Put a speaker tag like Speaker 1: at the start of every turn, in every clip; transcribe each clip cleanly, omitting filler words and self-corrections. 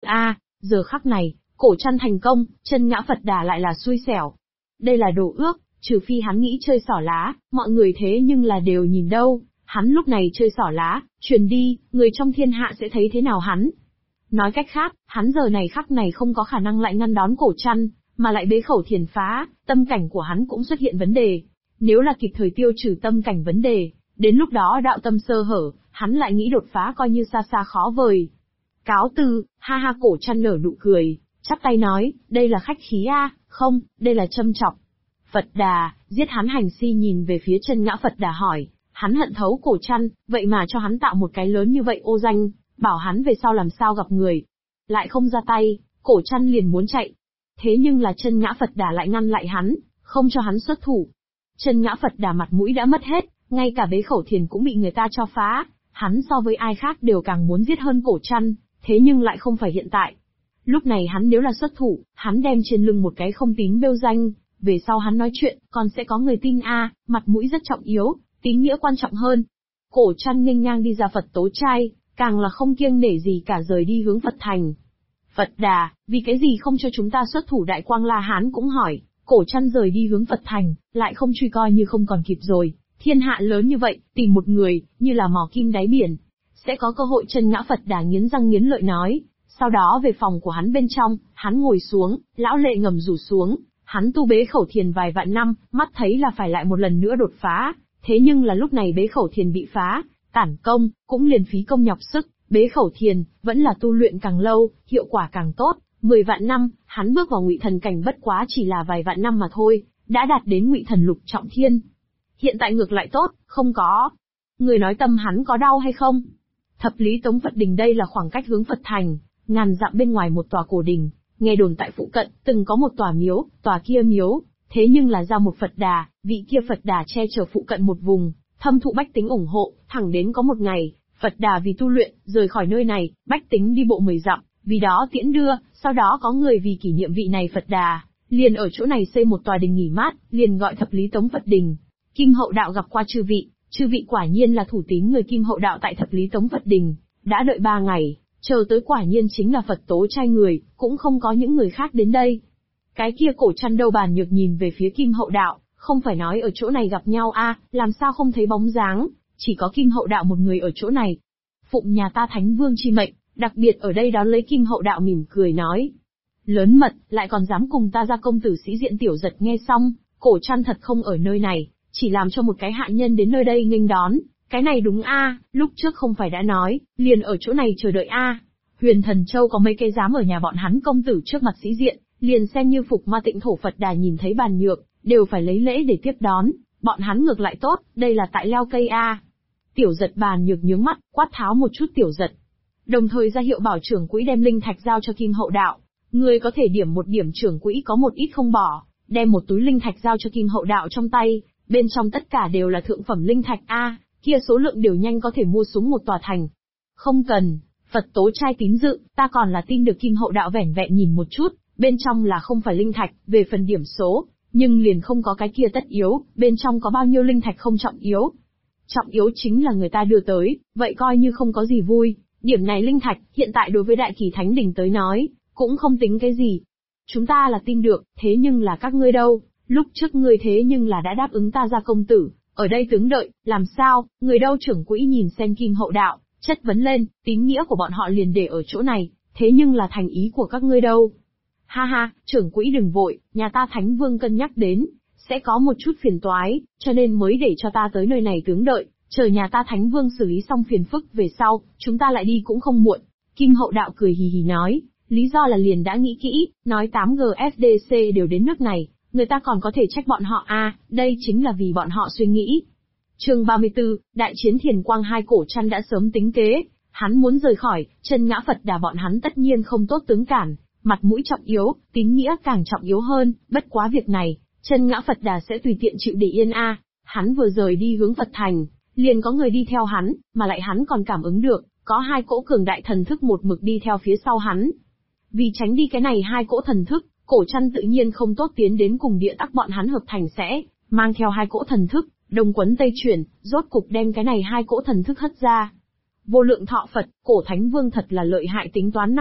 Speaker 1: Giờ khắc này, cổ trăn thành công, chân ngã Phật Đà lại là xui xẻo. Đây là đồ ước, trừ phi hắn nghĩ chơi xỏ lá, mọi người thế nhưng là đều nhìn đâu, hắn lúc này chơi xỏ lá, truyền đi, người trong thiên hạ sẽ thấy thế nào hắn. Nói cách khác, hắn giờ này khắc này không có khả năng lại ngăn đón cổ trăn, mà lại bế khẩu thiền phá, tâm cảnh của hắn cũng xuất hiện vấn đề. Nếu là kịp thời tiêu trừ tâm cảnh vấn đề, đến lúc đó đạo tâm sơ hở, hắn lại nghĩ đột phá coi như xa xa khó vời. Cáo từ, ha ha, cổ trăn nở nụ cười, chắp tay nói, đây là khách khí không, đây là châm chọc. Phật Đà, giết hắn hành si nhìn về phía chân ngã Phật Đà hỏi, hắn hận thấu cổ trăn, vậy mà cho hắn tạo một cái lớn như vậy ô danh, bảo hắn về sau làm sao gặp người. Lại không ra tay, cổ trăn liền muốn chạy. Thế nhưng là chân ngã Phật Đà lại ngăn lại hắn, không cho hắn xuất thủ. Chân ngã Phật Đà mặt mũi đã mất hết, ngay cả bế khẩu thiền cũng bị người ta cho phá, hắn so với ai khác đều càng muốn giết hơn cổ trăn, thế nhưng lại không phải hiện tại. Lúc này hắn nếu là xuất thủ, hắn đem trên lưng một cái không tín bêu danh, về sau hắn nói chuyện, còn sẽ có người tin mặt mũi rất trọng yếu, tín nghĩa quan trọng hơn. Cổ trăn nghênh ngang đi ra Phật tố trai, càng là không kiêng nể gì cả rời đi hướng Phật thành. Phật Đà, vì cái gì không cho chúng ta xuất thủ? Đại Quang La Hán cũng hỏi, cổ trăn rời đi hướng Phật thành, lại không truy coi như không còn kịp rồi, thiên hạ lớn như vậy, tìm một người, như là mò kim đáy biển, sẽ có cơ hội. Chân ngã Phật Đà nghiến răng nghiến lợi nói, sau đó về phòng của hắn bên trong, hắn ngồi xuống, lão lệ ngầm rủ xuống, hắn tu bế khẩu thiền vài vạn năm, mắt thấy là phải lại một lần nữa đột phá, thế nhưng là lúc này bế khẩu thiền bị phá, tản công, cũng liền phí công nhọc sức, bế khẩu thiền, vẫn là tu luyện càng lâu, hiệu quả càng tốt, 10 vạn năm, hắn bước vào ngụy thần cảnh bất quá chỉ là vài vạn năm mà thôi, đã đạt đến ngụy thần lục trọng thiên. Hiện tại ngược lại tốt, không có. Người nói tâm hắn có đau hay không? Thập lý Tống Phật Đình đây là khoảng cách hướng Phật thành, ngàn dặm bên ngoài một tòa cổ đình, nghe đồn tại phụ cận, từng có một tòa miếu, tòa kia miếu, thế nhưng là ra một Phật Đà, vị kia Phật Đà che chở phụ cận một vùng, thâm thụ bách tính ủng hộ, thẳng đến có một ngày, Phật Đà vì tu luyện, rời khỏi nơi này, bách tính đi bộ 10 dặm, vì đó tiễn đưa, sau đó có người vì kỷ niệm vị này Phật Đà, liền ở chỗ này xây một tòa đình nghỉ mát, liền gọi thập lý Tống Phật Đình. Kim Hậu Đạo gặp qua chư vị quả nhiên là thủ tín người Kim Hậu Đạo tại thập lý Tống Phật Đình, đã đợi 3 ngày, chờ tới quả nhiên chính là Phật tố trai người, cũng không có những người khác đến đây. Cái kia cổ trăn đâu bàn nhược nhìn về phía Kim Hậu Đạo, không phải nói ở chỗ này gặp nhau làm sao không thấy bóng dáng, chỉ có Kim Hậu Đạo một người ở chỗ này. Phụng nhà ta Thánh Vương chi mệnh, đặc biệt ở đây đón lấy. Kim Hậu Đạo mỉm cười nói. Lớn mật, lại còn dám cùng ta ra. Công tử sĩ diện Tiểu Giật nghe xong, cổ trăn thật không ở nơi này, chỉ làm cho một cái hạ nhân đến nơi đây nghênh đón, cái này đúng lúc trước không phải đã nói, liền ở chỗ này chờ đợi Huyền Thần Châu có mấy cái dám ở nhà bọn hắn công tử trước mặt sĩ diện, liền xem như Phục Ma Tịnh Thổ Phật Đà nhìn thấy bàn nhược, đều phải lấy lễ để tiếp đón, bọn hắn ngược lại tốt, đây là tại leo cây Tiểu Giật bàn nhược nhướng mắt, quát tháo một chút Tiểu Giật. Đồng thời ra hiệu bảo trưởng quỹ đem linh thạch giao cho Kim Hậu Đạo, người có thể điểm một điểm, trưởng quỹ có một ít không bỏ, đem một túi linh thạch giao cho Kim Hậu Đạo trong tay, bên trong tất cả đều là thượng phẩm linh thạch kia số lượng đều nhanh có thể mua xuống một tòa thành. Không cần, Phật tố trai tín dự, ta còn là tin được. Kim Hậu Đạo vẻn vẹn nhìn một chút, bên trong là không phải linh thạch, về phần điểm số, nhưng liền không có cái kia tất yếu, bên trong có bao nhiêu linh thạch không trọng yếu. Trọng yếu chính là người ta đưa tới, vậy coi như không có gì vui, điểm này linh thạch, hiện tại đối với Đại Kỳ Thánh Đình tới nói, cũng không tính cái gì. Chúng ta là tin được, thế nhưng là các ngươi đâu, lúc trước ngươi thế nhưng là đã đáp ứng ta ra công tử, ở đây tướng đợi, làm sao, người đâu? Trưởng quỹ nhìn xem Kim Hậu Đạo, chất vấn lên, tín nghĩa của bọn họ liền để ở chỗ này, thế nhưng là thành ý của các ngươi đâu? Ha ha, trưởng quỹ đừng vội, nhà ta Thánh Vương cân nhắc đến, sẽ có một chút phiền toái, cho nên mới để cho ta tới nơi này tướng đợi, chờ nhà ta Thánh Vương xử lý xong phiền phức về sau, chúng ta lại đi cũng không muộn. Kim Hậu Đạo cười hì hì nói, lý do là liền đã nghĩ kỹ, nói 8GFDC đều đến nước này, người ta còn có thể trách bọn họ đây chính là vì bọn họ suy nghĩ. Chương 34, Đại chiến Thiền Quang. Hai cổ trăn đã sớm tính kế, hắn muốn rời khỏi, chân ngã Phật Đà bọn hắn tất nhiên không tốt tướng cản, mặt mũi trọng yếu, tín nghĩa càng trọng yếu hơn, bất quá việc này, chân ngã Phật Đà sẽ tùy tiện chịu để yên hắn vừa rời đi hướng Phật thành, liền có người đi theo hắn, mà lại hắn còn cảm ứng được, có 2 cỗ cường đại thần thức một mực đi theo phía sau hắn. Vì tránh đi cái này 2 cỗ thần thức, cổ trăn tự nhiên không tốt tiến đến cùng địa tắc bọn hắn hợp thành sẽ, mang theo 2 cỗ thần thức, đồng quấn tây chuyển, rốt cục đem cái này 2 cỗ thần thức hất ra. Vô lượng thọ Phật, cổ Thánh Vương thật là lợi hại tính toán năng lực,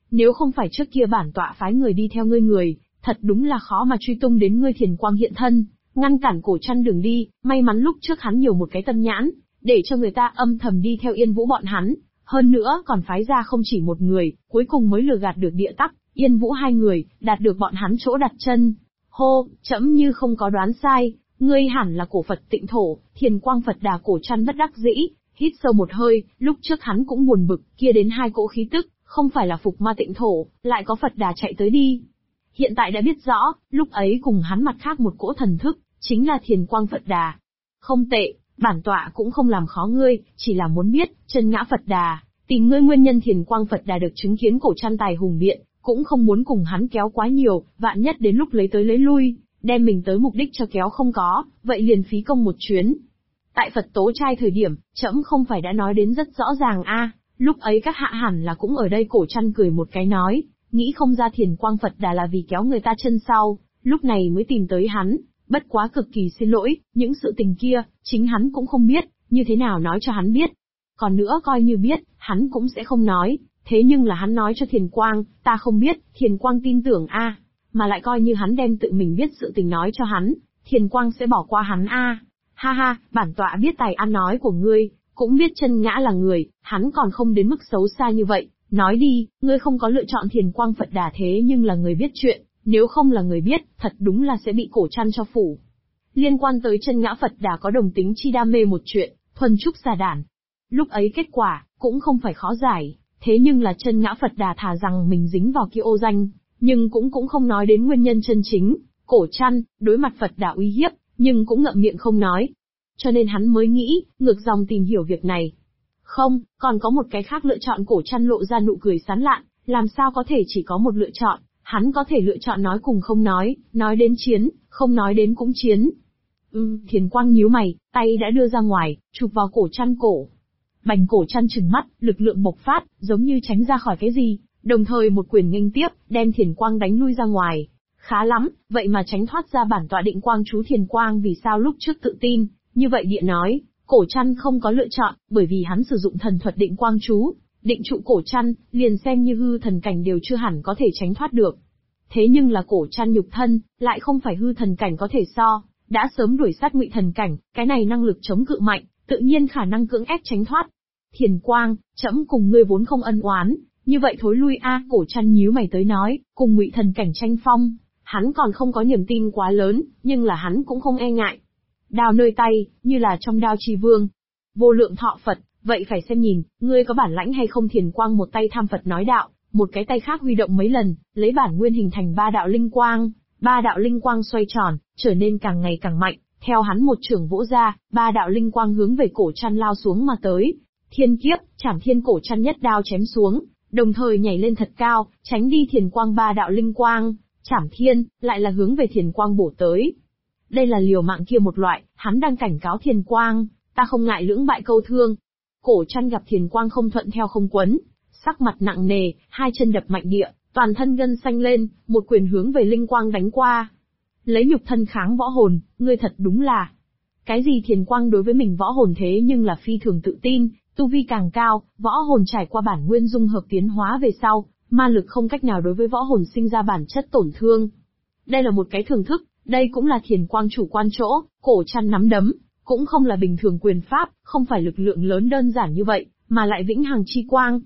Speaker 1: nếu không phải trước kia bản tọa phái người đi theo ngươi, thật đúng là khó mà truy tung đến ngươi Thiền Quang hiện thân, ngăn cản Cổ Trăn đường đi, may mắn lúc trước hắn nhiều một cái tâm nhãn, để cho người ta âm thầm đi theo Yên Vũ bọn hắn, hơn nữa còn phái ra không chỉ một người, cuối cùng mới lừa gạt được Địa Tắc, Yên Vũ hai người, đạt được bọn hắn chỗ đặt chân. Hô, trẫm như không có đoán sai, ngươi hẳn là cổ Phật Tịnh Thổ, Thiền Quang Phật Đà. Cổ Trăn bất đắc dĩ, hít sâu một hơi, lúc trước hắn cũng buồn bực, kia đến hai cỗ khí tức, không phải là Phục Ma Tịnh Thổ, lại có Phật Đà chạy tới đi. Hiện tại đã biết rõ, lúc ấy cùng hắn mặt khác một cỗ thần thức, chính là Thiền Quang Phật Đà. Không tệ, bản tọa cũng không làm khó ngươi, chỉ là muốn biết, chân ngã Phật Đà, tìm ngươi nguyên nhân. Thiền Quang Phật Đà được chứng kiến Cổ Trăn tài hùng biện, cũng không muốn cùng hắn kéo quá nhiều, vạn nhất đến lúc lấy tới lấy lui, đem mình tới mục đích cho kéo không có, vậy liền phí công một chuyến. Tại Phật Tố Trai thời điểm, trẫm không phải đã nói đến rất rõ ràng a, lúc ấy các hạ hẳn là cũng ở đây. Cổ Trăn cười một cái nói, nghĩ không ra Thiền Quang Phật Đà là vì kéo người ta chân sau, lúc này mới tìm tới hắn, bất quá cực kỳ xin lỗi, những sự tình kia, chính hắn cũng không biết, như thế nào nói cho hắn biết. Còn nữa coi như biết, hắn cũng sẽ không nói, thế nhưng là hắn nói cho Thiền Quang, ta không biết, Thiền Quang tin tưởng a, mà lại coi như hắn đem tự mình biết sự tình nói cho hắn, Thiền Quang sẽ bỏ qua hắn a. Ha ha, bản tọa biết tài ăn nói của ngươi, cũng biết chân ngã là người, hắn còn không đến mức xấu xa như vậy, nói đi, ngươi không có lựa chọn Thiền Quang Phật Đà thế nhưng là người biết chuyện, nếu không là người biết, thật đúng là sẽ bị Cổ Trăn cho phủ. Liên quan tới chân ngã Phật Đà có đồng tính chi đam mê một chuyện, thuần trúc xà đản. Lúc ấy kết quả, cũng không phải khó giải, thế nhưng là chân ngã Phật Đà thà rằng mình dính vào kia ô danh, nhưng cũng không nói đến nguyên nhân chân chính. Cổ Trăn, đối mặt Phật Đà uy hiếp, nhưng cũng ngậm miệng không nói. Cho nên hắn mới nghĩ, ngược dòng tìm hiểu việc này. Không, còn có một cái khác lựa chọn. Cổ Trăn lộ ra nụ cười sán lạn, làm sao có thể chỉ có một lựa chọn, hắn có thể lựa chọn nói cùng không nói đến chiến, không nói đến cũng chiến. Thiền Quang nhíu mày, tay đã đưa ra ngoài, chụp vào Cổ Trăn cổ. Bành. Cổ Trăn trừng mắt, lực lượng bộc phát, giống như tránh ra khỏi cái gì, đồng thời một quyền nghênh tiếp, đem Thiền Quang đánh lui ra ngoài. Khá lắm, vậy mà tránh thoát ra bản tọa định quang chú. Thiền Quang vì sao lúc trước tự tin, như vậy địa nói, Cổ Trăn không có lựa chọn, bởi vì hắn sử dụng thần thuật định quang chú, định trụ Cổ Trăn, liền xem như hư thần cảnh đều chưa hẳn có thể tránh thoát được. Thế nhưng là Cổ Trăn nhục thân, lại không phải hư thần cảnh có thể so, đã sớm đuổi sát ngụy thần cảnh, cái này năng lực chống cự mạnh, tự nhiên khả năng cưỡng ép tránh thoát. Thiền Quang, trẫm cùng ngươi vốn không ân oán, như vậy thối lui a. Cổ Trăn nhíu mày tới nói, cùng ngụy thần cảnh tranh phong, hắn còn không có niềm tin quá lớn, nhưng là hắn cũng không e ngại. Đao nơi tay, như là trong đao chi vương. Vô lượng thọ Phật, vậy phải xem nhìn, ngươi có bản lãnh hay không. Thiền Quang một tay tham Phật nói đạo, một cái tay khác huy động mấy lần, lấy bản nguyên hình thành ba đạo linh quang. Ba đạo linh quang xoay tròn, trở nên càng ngày càng mạnh, theo hắn một chưởng vỗ ra, ba đạo linh quang hướng về Cổ Trăn lao xuống mà tới. Thiên kiếp, Trảm Thiên. Cổ Trăn nhất đao chém xuống, đồng thời nhảy lên thật cao, tránh đi Thiền Quang ba đạo linh quang. Trảm Thiên, lại là hướng về Thiền Quang bổ tới. Đây là liều mạng kia một loại, hắn đang cảnh cáo Thiền Quang, ta không ngại lưỡng bại câu thương. Cổ Trăn gặp Thiền Quang không thuận theo không quấn, sắc mặt nặng nề, hai chân đập mạnh địa, toàn thân gân xanh lên, một quyền hướng về linh quang đánh qua. Lấy nhục thân kháng võ hồn, ngươi thật đúng là. Cái gì? Thiền Quang đối với mình võ hồn thế nhưng là phi thường tự tin, tu vi càng cao, võ hồn trải qua bản nguyên dung hợp tiến hóa về sau, ma lực không cách nào đối với võ hồn sinh ra bản chất tổn thương. Đây là một cái thưởng thức, đây cũng là Thiền Quang chủ quan chỗ. Cổ Trăn nắm đấm, cũng không là bình thường quyền pháp, không phải lực lượng lớn đơn giản như vậy, mà lại vĩnh hằng chi quang.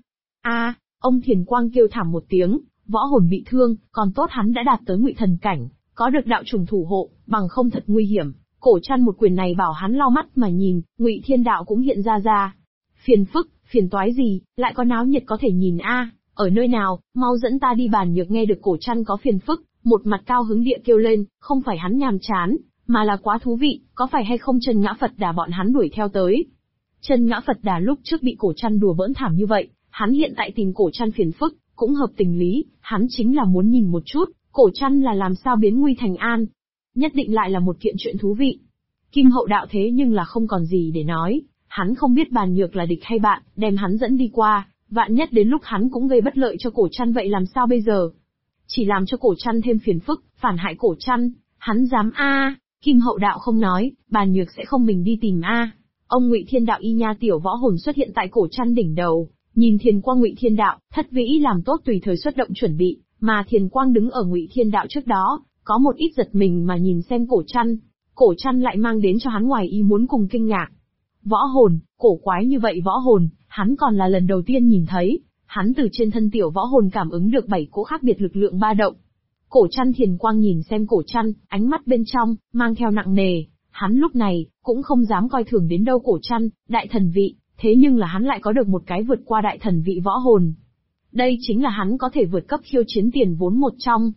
Speaker 1: Ông Thiền Quang kêu thảm một tiếng, võ hồn bị thương, còn tốt hắn đã đạt tới ngụy thần cảnh, có được đạo trùng thủ hộ, bằng không thật nguy hiểm. Cổ Trăn một quyền này bảo hắn lau mắt mà nhìn, Ngụy Thiên Đạo cũng hiện ra. Phiền phức, phiền toái gì, lại có náo nhiệt có thể nhìn ở nơi nào, mau dẫn ta đi. Bàn Nhược nghe được Cổ Trăn có phiền phức, một mặt cao hứng địa kêu lên, không phải hắn nhàm chán, mà là quá thú vị, có phải hay không chân ngã Phật Đà bọn hắn đuổi theo tới. Chân ngã Phật Đà lúc trước bị Cổ Trăn đùa bỡn thảm như vậy, hắn hiện tại tìm Cổ Trăn phiền phức, cũng hợp tình lý, hắn chính là muốn nhìn một chút, Cổ Trăn là làm sao biến nguy thành an. Nhất định lại là một kiện chuyện thú vị. Kim Hậu Đạo thế nhưng là không còn gì để nói, hắn không biết Bàn Nhược là địch hay bạn, đem hắn dẫn đi qua, vạn nhất đến lúc hắn cũng gây bất lợi cho Cổ Trăn vậy làm sao bây giờ? Chỉ làm cho Cổ Trăn thêm phiền phức, phản hại Cổ Trăn, hắn dám Kim Hậu Đạo không nói, Bàn Nhược sẽ không mình đi tìm Ông Ngụy Thiên Đạo y nha tiểu võ hồn xuất hiện tại Cổ Trăn đỉnh đầu, Nhìn Thiền Quang Ngụy Thiên Đạo, Thất Vĩ làm tốt tùy thời xuất động chuẩn bị, mà Thiền Quang đứng ở Ngụy Thiên Đạo trước đó, có một ít giật mình mà nhìn xem Cổ Trăn. Cổ Trăn lại mang đến cho hắn ngoài ý muốn cùng kinh ngạc. Võ hồn, cổ quái như vậy võ hồn, hắn còn là lần đầu tiên nhìn thấy. Hắn từ trên thân tiểu võ hồn cảm ứng được 7 cỗ khác biệt lực lượng ba động. Cổ Trăn Thiền Quang nhìn xem Cổ Trăn, ánh mắt bên trong mang theo nặng nề. Hắn lúc này cũng không dám coi thường đến đâu Cổ Trăn, đại thần vị, thế nhưng là hắn lại có được một cái vượt qua đại thần vị võ hồn. Đây chính là hắn có thể vượt cấp khiêu chiến tiền vốn một trong.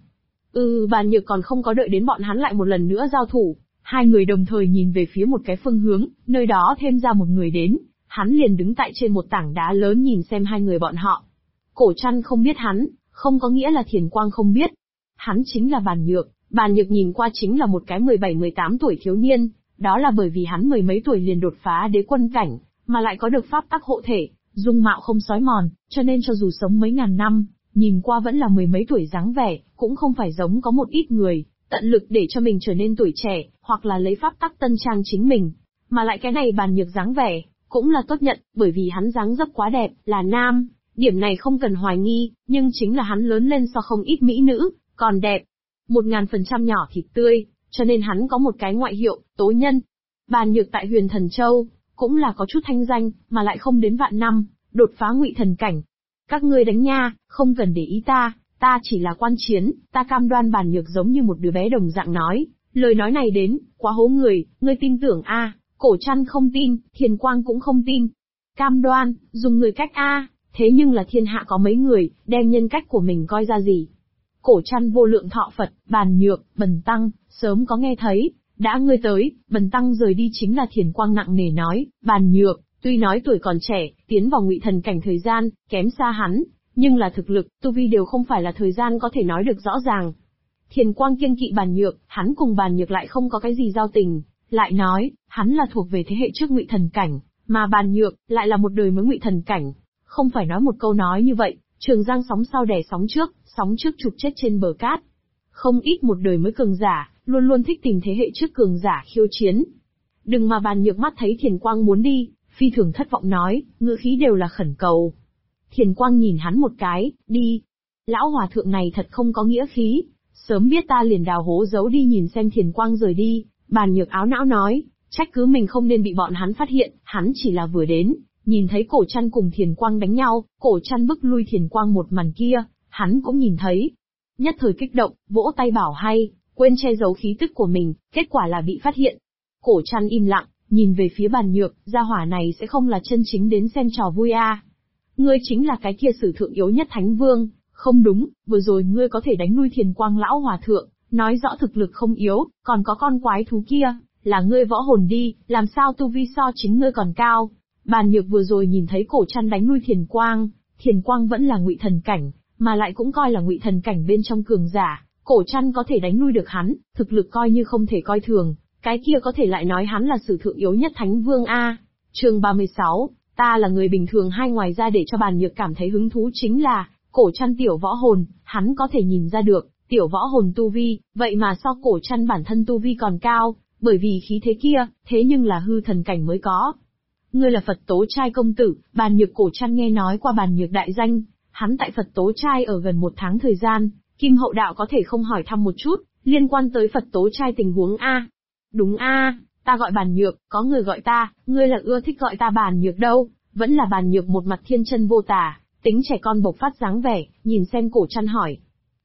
Speaker 1: Bàn Nhược còn không có đợi đến bọn hắn lại một lần nữa giao thủ, hai người đồng thời nhìn về phía một cái phương hướng, nơi đó thêm ra một người đến, hắn liền đứng tại trên một tảng đá lớn nhìn xem hai người bọn họ. Cổ Trăn không biết hắn, không có nghĩa là Thiền Quang không biết. Hắn chính là Bàn Nhược nhìn qua chính là một cái 17-18 tuổi thiếu niên, đó là bởi vì hắn mười mấy tuổi liền đột phá đế quân cảnh, mà lại có được pháp tắc hộ thể, dung mạo không xói mòn, cho nên cho dù sống mấy ngàn năm, nhìn qua vẫn là mười mấy tuổi dáng vẻ, cũng không phải giống có một ít người, tận lực để cho mình trở nên tuổi trẻ, hoặc là lấy pháp tắc tân trang chính mình. Mà lại cái này Bàn Nhược dáng vẻ, cũng là tốt nhận, bởi vì hắn dáng dấp quá đẹp, là nam, điểm này không cần hoài nghi, nhưng chính là hắn lớn lên so không ít mỹ nữ, còn đẹp. 1000% nhỏ thịt tươi, cho nên hắn có một cái ngoại hiệu, Tố Nhân. Bàn Nhược tại Huyền Thần Châu, cũng là có chút thanh danh, mà lại không đến vạn năm, đột phá Ngụy Thần cảnh. Các ngươi đánh nha, không cần để ý ta chỉ là quan chiến, ta cam đoan. Bàn Nhược giống như một đứa bé đồng dạng nói, lời nói này đến, quá hố người, ngươi tin tưởng a? Cổ Trăn không tin, Thiền Quang cũng không tin. Cam đoan, dùng người cách a, thế nhưng là thiên hạ có mấy người, đem nhân cách của mình coi ra gì? Cổ Trăn vô lượng thọ Phật, Bàn Nhược, Bần Tăng, sớm có nghe thấy, đã ngươi tới, Bần Tăng rời đi chính là. Thiền Quang nặng nề nói, Bàn Nhược, tuy nói tuổi còn trẻ, tiến vào Ngụy Thần cảnh thời gian, kém xa hắn, nhưng là thực lực, tu vi đều không phải là thời gian có thể nói được rõ ràng. Thiền Quang kiêng kỵ Bàn Nhược, hắn cùng Bàn Nhược lại không có cái gì giao tình, lại nói, hắn là thuộc về thế hệ trước Ngụy Thần cảnh, mà Bàn Nhược, lại là một đời mới Ngụy Thần cảnh. Không phải nói một câu nói như vậy, Trường Giang sóng sau đè sóng trước chụp chết trên bờ cát. Không ít một đời mới cường giả, luôn luôn thích tìm thế hệ trước cường giả khiêu chiến. Đừng mà Bàn Nhược mắt thấy Thiền Quang muốn đi, phi thường thất vọng nói, ngữ khí đều là khẩn cầu. Thiền Quang nhìn hắn một cái, đi. Lão hòa thượng này thật không có nghĩa khí, sớm biết ta liền đào hố giấu đi. Nhìn xem Thiền Quang rời đi, Bàn Nhược áo não nói, trách cứ mình không nên bị bọn hắn phát hiện, hắn chỉ là vừa đến, nhìn thấy Cổ Trăn cùng Thiền Quang đánh nhau, Cổ Trăn bức lui Thiền Quang một màn kia, hắn cũng nhìn thấy. Nhất thời kích động, vỗ tay bảo hay, quên che giấu khí tức của mình, kết quả là bị phát hiện. Cổ Trăn im lặng, nhìn về phía Bàn Nhược, gia hỏa này sẽ không là chân chính đến xem trò vui à. Ngươi chính là cái kia sử thượng yếu nhất Thánh Vương, không đúng, vừa rồi ngươi có thể đánh lui Thiền Quang lão hòa thượng, nói rõ thực lực không yếu, còn có con quái thú kia, là ngươi võ hồn đi, làm sao tu vi so chính ngươi còn cao. Bàn Nhược vừa rồi nhìn thấy Cổ Trăn đánh lui Thiền Quang vẫn là Ngụy Thần cảnh, mà lại cũng coi là Ngụy Thần cảnh bên trong cường giả, Cổ Trăn có thể đánh lui được hắn, thực lực coi như không thể coi thường, cái kia có thể lại nói hắn là sử thượng yếu nhất Thánh Vương a. Chương 36, ta là người bình thường. Hai ngoài ra để cho Bàn Nhược cảm thấy hứng thú chính là, Cổ Trăn tiểu võ hồn, hắn có thể nhìn ra được, tiểu võ hồn tu vi, vậy mà so Cổ Trăn bản thân tu vi còn cao, bởi vì khí thế kia, thế nhưng là hư thần cảnh mới có. Ngươi là Phật Tố Trai công tử. Bàn Nhược Cổ Trăn nghe nói qua Bàn Nhược đại danh, hắn tại Phật Tố Trai ở gần 1 tháng thời gian, Kim Hậu Đạo có thể không hỏi thăm một chút, liên quan tới Phật Tố Trai tình huống a? Đúng a, ta gọi Bàn Nhược, có người gọi ta, ngươi là ưa thích gọi ta Bàn Nhược đâu? Vẫn là Bàn Nhược một mặt thiên chân vô tả, tính trẻ con bộc phát dáng vẻ, nhìn xem Cổ Trăn hỏi.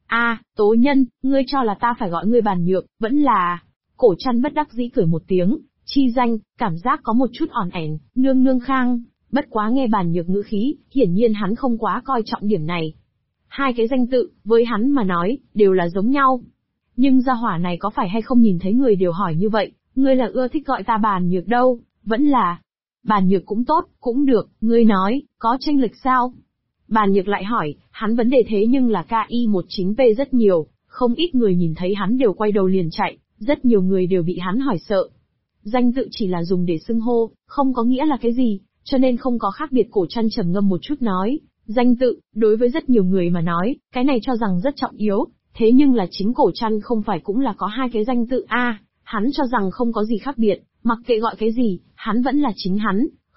Speaker 1: Tố Nhân, ngươi cho là ta phải gọi ngươi Bàn Nhược, vẫn là... Cổ Trăn bất đắc dĩ cười một tiếng, chi danh, cảm giác có một chút ỏn ẻn, nương khang, bất quá nghe Bàn Nhược ngữ khí, hiển nhiên hắn không quá coi trọng điểm này. Hai cái danh tự, với hắn mà nói, đều là giống nhau. Nhưng gia hỏa này có phải hay không nhìn thấy người đều hỏi như vậy, ngươi là ưa thích gọi ta Bàn Nhược đâu, vẫn là... Bàn Nhược cũng tốt, cũng được, ngươi nói, có chênh lệch sao? Bàn Nhược lại hỏi, hắn vấn đề thế nhưng là KI19P rất nhiều, không ít người nhìn thấy hắn đều quay đầu liền chạy, rất nhiều người đều bị hắn hỏi sợ. Danh tự chỉ là dùng để xưng hô, không có nghĩa là cái gì, cho nên không có khác biệt. Cổ Trăn trầm ngâm một chút nói, danh tự, đối với rất nhiều người mà nói, cái này cho rằng rất trọng yếu, thế nhưng là chính Cổ Trăn không phải cũng là có hai cái danh tự a, hắn cho rằng không có gì khác biệt, mặc kệ gọi cái gì, hắn vẫn là chính hắn,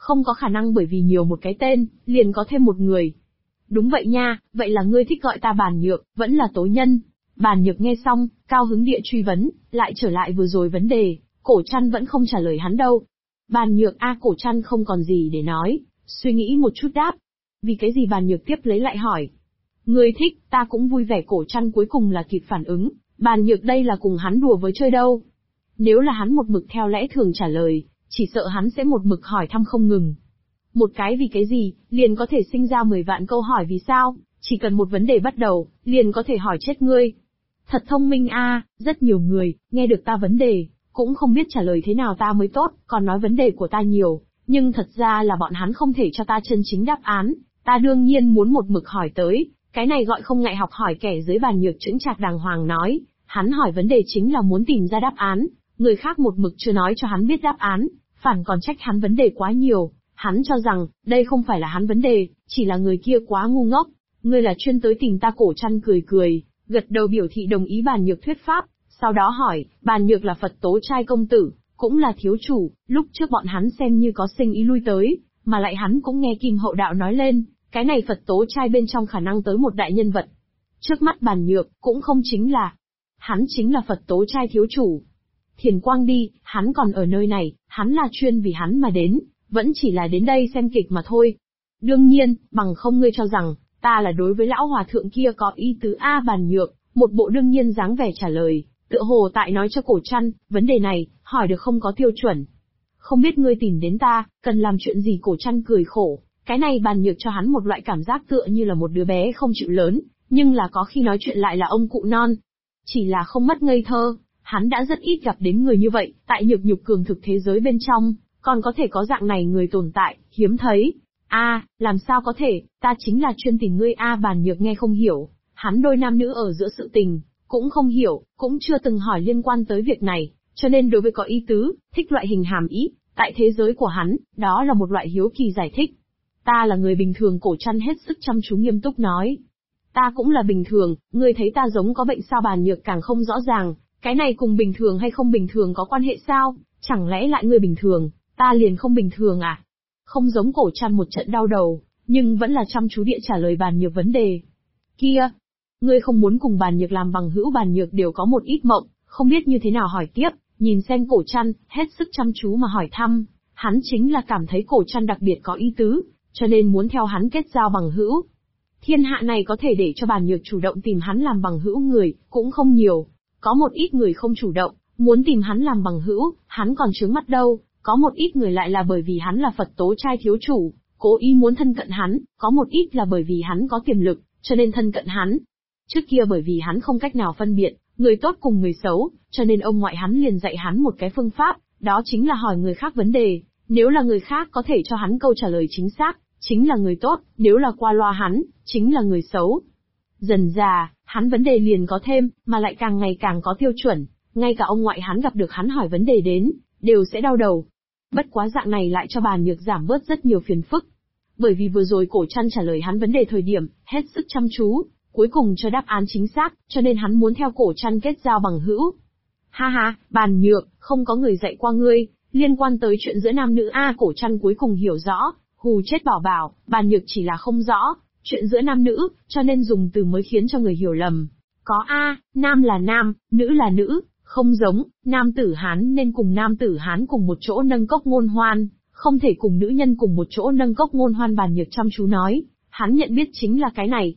Speaker 1: Không có khả năng bởi vì nhiều một cái tên, liền có thêm một người. Đúng vậy nha, vậy là ngươi thích gọi ta Bàn Nhược, vẫn là Tố Nhân. Bàn Nhược nghe xong, cao hứng địa truy vấn, lại trở lại vừa rồi vấn đề, Cổ Trăn vẫn không trả lời hắn đâu. Bàn Nhược Cổ Trăn không còn gì để nói, suy nghĩ một chút đáp. Vì cái gì? Bàn Nhược tiếp lấy lại hỏi. Ngươi thích, ta cũng vui vẻ. Cổ Trăn cuối cùng là kịp phản ứng, Bàn Nhược đây là cùng hắn đùa với chơi đâu. Nếu là hắn một mực theo lẽ thường trả lời, chỉ sợ hắn sẽ một mực hỏi thăm không ngừng. Một cái vì cái gì, liền có thể sinh ra 10 vạn câu hỏi vì sao, chỉ cần một vấn đề bắt đầu, liền có thể hỏi chết ngươi. Thật thông minh rất nhiều người, nghe được ta vấn đề, cũng không biết trả lời thế nào ta mới tốt, còn nói vấn đề của ta nhiều, nhưng thật ra là bọn hắn không thể cho ta chân chính đáp án, ta đương nhiên muốn một mực hỏi tới, cái này gọi không ngại học hỏi. Kẻ dưới Bàn Nhược chững chạc đàng hoàng nói, hắn hỏi vấn đề chính là muốn tìm ra đáp án, người khác một mực chưa nói cho hắn biết đáp án, phản còn trách hắn vấn đề quá nhiều. Hắn cho rằng, đây không phải là hắn vấn đề, chỉ là người kia quá ngu ngốc. Ngươi là chuyên tới tìm ta? Cổ Trăn cười cười, gật đầu biểu thị đồng ý Bàn Nhược thuyết pháp, sau đó hỏi, Bàn Nhược là Phật tố trai công tử, cũng là thiếu chủ, lúc trước bọn hắn xem như có sinh ý lui tới, mà lại hắn cũng nghe Kim Hậu Đạo nói lên, cái này Phật tố trai bên trong khả năng tới một đại nhân vật. Trước mắt Bàn Nhược, cũng không chính là, hắn chính là Phật tố trai thiếu chủ. Thiền Quang đi, hắn còn ở nơi này, hắn là chuyên vì hắn mà đến. Vẫn chỉ là đến đây xem kịch mà thôi. Đương nhiên, bằng không ngươi cho rằng, ta là đối với lão hòa thượng kia có ý tứ Bàn Nhược, một bộ đương nhiên dáng vẻ trả lời, tựa hồ tại nói cho Cổ Trăn, vấn đề này, hỏi được không có tiêu chuẩn. Không biết ngươi tìm đến ta, cần làm chuyện gì? Cổ Trăn cười khổ, cái này Bàn Nhược cho hắn một loại cảm giác tựa như là một đứa bé không chịu lớn, nhưng là có khi nói chuyện lại là ông cụ non. Chỉ là không mất ngây thơ, hắn đã rất ít gặp đến người như vậy, tại nhược nhục cường thực thế giới bên trong. Còn có thể có dạng này người tồn tại, hiếm thấy. Làm sao có thể, ta chính là chuyên tìm ngươi Bàn Nhược nghe không hiểu, hắn đôi nam nữ ở giữa sự tình, cũng không hiểu, cũng chưa từng hỏi liên quan tới việc này, cho nên đối với có ý tứ, thích loại hình hàm ý, tại thế giới của hắn, đó là một loại hiếu kỳ giải thích. Ta là người bình thường. Cổ Trăn hết sức chăm chú nghiêm túc nói. Ta cũng là bình thường, ngươi thấy ta giống có bệnh sao? Bàn Nhược càng không rõ ràng, cái này cùng bình thường hay không bình thường có quan hệ sao, chẳng lẽ lại ngươi bình thường, ta liền không bình thường à? Không giống. Cổ Trăn một trận đau đầu, nhưng vẫn là chăm chú địa trả lời Bàn Nhược vấn đề. Kia, ngươi không muốn cùng Bàn Nhược làm bằng hữu? Bàn Nhược đều có một ít mộng, không biết như thế nào hỏi tiếp, nhìn xem Cổ Trăn, hết sức chăm chú mà hỏi thăm, hắn chính là cảm thấy Cổ Trăn đặc biệt có ý tứ, cho nên muốn theo hắn kết giao bằng hữu. Thiên hạ này có thể để cho Bàn Nhược chủ động tìm hắn làm bằng hữu người, cũng không nhiều, có một ít người không chủ động, muốn tìm hắn làm bằng hữu, hắn còn trướng mắt đâu. Có một ít người lại là bởi vì hắn là Phật tố trai thiếu chủ, cố ý muốn thân cận hắn, có một ít là bởi vì hắn có tiềm lực, cho nên thân cận hắn. Trước kia bởi vì hắn không cách nào phân biệt, người tốt cùng người xấu, cho nên ông ngoại hắn liền dạy hắn một cái phương pháp, đó chính là hỏi người khác vấn đề, nếu là người khác có thể cho hắn câu trả lời chính xác, chính là người tốt, nếu là qua loa hắn, chính là người xấu. Dần dà, hắn vấn đề liền có thêm, mà lại càng ngày càng có tiêu chuẩn, ngay cả ông ngoại hắn gặp được hắn hỏi vấn đề đến, đều sẽ đau đầu. Bất quá dạng này lại cho Bàn Nhược giảm bớt rất nhiều phiền phức. Bởi vì vừa rồi Cổ Trăn trả lời hắn vấn đề thời điểm, hết sức chăm chú, cuối cùng cho đáp án chính xác, cho nên hắn muốn theo Cổ Trăn kết giao bằng hữu. Ha ha, Bàn Nhược, không có người dạy qua ngươi, liên quan tới chuyện giữa nam nữ Cổ Trăn cuối cùng hiểu rõ, hù chết bảo bảo, Bàn Nhược chỉ là không rõ, chuyện giữa nam nữ, cho nên dùng từ mới khiến cho người hiểu lầm. Có nam là nam, nữ là nữ. Không giống, nam tử Hán nên cùng nam tử Hán cùng một chỗ nâng cốc ngôn hoan, không thể cùng nữ nhân cùng một chỗ nâng cốc ngôn hoan. Bàn Nhược chăm chú nói, hắn nhận biết chính là cái này.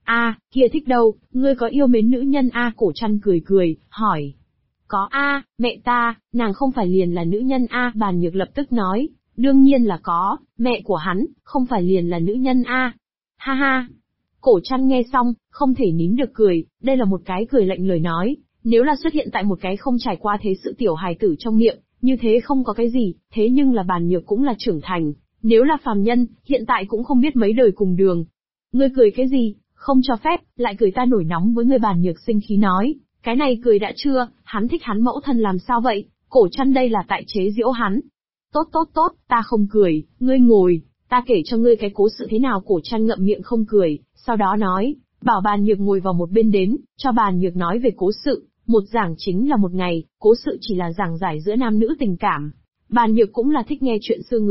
Speaker 1: Kia thích đâu, ngươi có yêu mến nữ nhân Cổ Trăn cười cười, hỏi. Có mẹ ta, nàng không phải liền là nữ nhân Bàn Nhược lập tức nói, đương nhiên là có, mẹ của hắn, không phải liền là nữ nhân Ha ha. Cổ Trăn nghe xong, không thể nín được cười, đây là một cái cười lạnh lời nói. Nếu là xuất hiện tại một cái không trải qua thế sự tiểu hài tử trong miệng, như thế không có cái gì, thế nhưng là Bàn Nhược cũng là trưởng thành, nếu là phàm nhân, hiện tại cũng không biết mấy đời cùng đường. Ngươi cười cái gì, không cho phép, lại cười ta nổi nóng với người. Bàn Nhược sinh khí nói, cái này cười đã chưa, hắn thích hắn mẫu thân làm sao vậy, Cổ Trăn đây là tại chế giễu hắn. Tốt, ta không cười, ngươi ngồi, ta kể cho ngươi cái cố sự thế nào. Cổ Trăn ngậm miệng không cười, sau đó nói, bảo Bàn Nhược ngồi vào một bên đến, cho Bàn Nhược nói về cố sự. Một giảng chính là một ngày, cố sự chỉ là giảng giải giữa nam nữ tình cảm. Bàn Nhược cũng là thích nghe chuyện xưa người,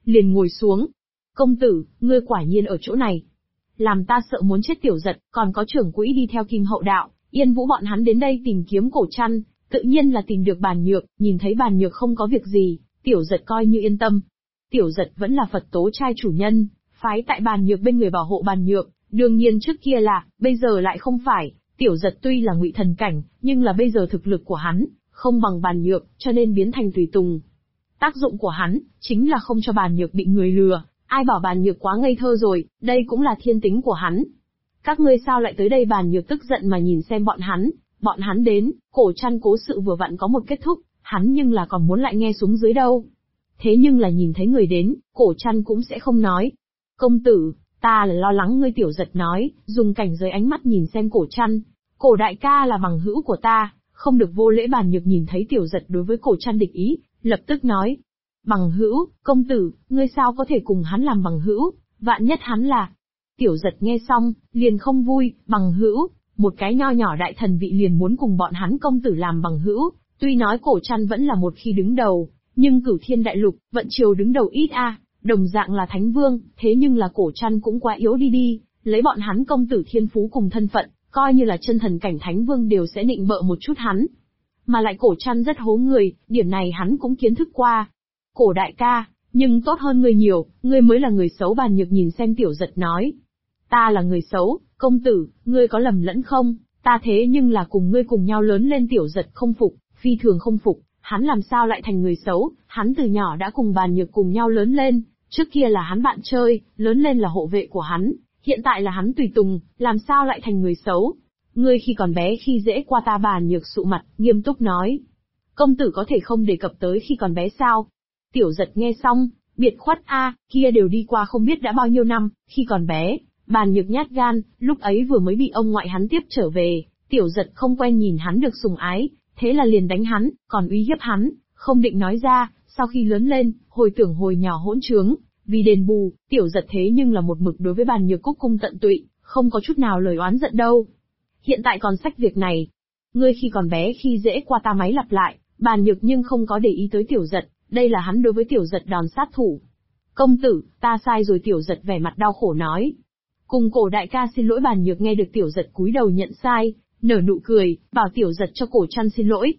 Speaker 1: liền ngồi xuống. Công tử, ngươi quả nhiên ở chỗ này. Làm ta sợ muốn chết Tiểu Giật, còn có trưởng quỹ đi theo Kim Hậu Đạo, Yên Vũ bọn hắn đến đây tìm kiếm cổ trăn, tự nhiên là tìm được Bàn Nhược, nhìn thấy Bàn Nhược không có việc gì, Tiểu Giật coi như yên tâm. Tiểu Giật vẫn là Phật tố trai chủ nhân, phái tại Bàn Nhược bên người bảo hộ Bàn Nhược, đương nhiên trước kia là, bây giờ lại không phải. Tiểu Giật tuy là ngụy thần cảnh, nhưng là bây giờ thực lực của hắn không bằng Bàn Nhược, cho nên biến thành tùy tùng. Tác dụng của hắn chính là không cho Bàn Nhược bị người lừa. Ai bảo Bàn Nhược quá ngây thơ rồi, đây cũng là thiên tính của hắn. Các ngươi sao lại tới đây? Bàn Nhược tức giận mà nhìn xem bọn hắn đến, cổ trăn cố sự vừa vặn có một kết thúc, hắn nhưng là còn muốn lại nghe xuống dưới đâu. Thế nhưng là nhìn thấy người đến, cổ trăn cũng sẽ không nói. Công tử, ta là lo lắng ngươi. Tiểu Giật nói, dùng cảnh giới ánh mắt nhìn xem cổ trăn. Cổ đại ca là bằng hữu của ta, không được vô lễ. Bàn Nhược nhìn thấy Tiểu Giật đối với cổ trăn địch ý, lập tức nói. Bằng hữu, công tử, ngươi sao có thể cùng hắn làm bằng hữu, vạn nhất hắn là... Tiểu Giật nghe xong, liền không vui. Bằng hữu, một cái nho nhỏ đại thần vị liền muốn cùng bọn hắn công tử làm bằng hữu, tuy nói cổ trăn vẫn là một khi đứng đầu, nhưng Cửu Thiên Đại Lục, vận triều đứng đầu ít a, đồng dạng là thánh vương, thế nhưng là cổ trăn cũng quá yếu đi, lấy bọn hắn công tử thiên phú cùng thân phận, coi như là chân thần cảnh thánh vương đều sẽ nịnh bợ một chút hắn. Mà lại cổ trăn rất hố người, điểm này hắn cũng kiến thức qua. Cổ đại ca, nhưng tốt hơn ngươi nhiều, ngươi mới là người xấu. Bàn Nhược nhìn xem Tiểu Giật nói. Ta là người xấu, công tử, ngươi có lầm lẫn không, ta thế nhưng là cùng ngươi cùng nhau lớn lên. Tiểu Giật không phục, phi thường không phục, hắn làm sao lại thành người xấu, hắn từ nhỏ đã cùng Bàn Nhược cùng nhau lớn lên, trước kia là hắn bạn chơi, lớn lên là hộ vệ của hắn, hiện tại là hắn tùy tùng, làm sao lại thành người xấu. Ngươi khi còn bé khi dễ qua ta. Bàn Nhược sụ mặt, nghiêm túc nói. Công tử có thể không đề cập tới khi còn bé sao? Tiểu Giật nghe xong, biệt khuất a, kia đều đi qua không biết đã bao nhiêu năm, khi còn bé, Bàn Nhược nhát gan, lúc ấy vừa mới bị ông ngoại hắn tiếp trở về, Tiểu Giật không quen nhìn hắn được sủng ái, thế là liền đánh hắn, còn uy hiếp hắn, không định nói ra. Sau khi lớn lên, hồi tưởng hồi nhỏ hỗn trướng, vì đền bù, Tiểu Giật thế nhưng là một mực đối với Bàn Nhược cúc cung tận tụy, không có chút nào lời oán giận đâu. Hiện tại còn sách việc này, ngươi khi còn bé khi dễ qua ta máy lặp lại. Bàn Nhược nhưng không có để ý tới Tiểu Giật, đây là hắn đối với Tiểu Giật đòn sát thủ. Công tử, ta sai rồi. Tiểu Giật vẻ mặt đau khổ nói. Cùng cổ đại ca xin lỗi. Bàn Nhược nghe được Tiểu Giật cúi đầu nhận sai, nở nụ cười, bảo Tiểu Giật cho cổ trăn xin lỗi.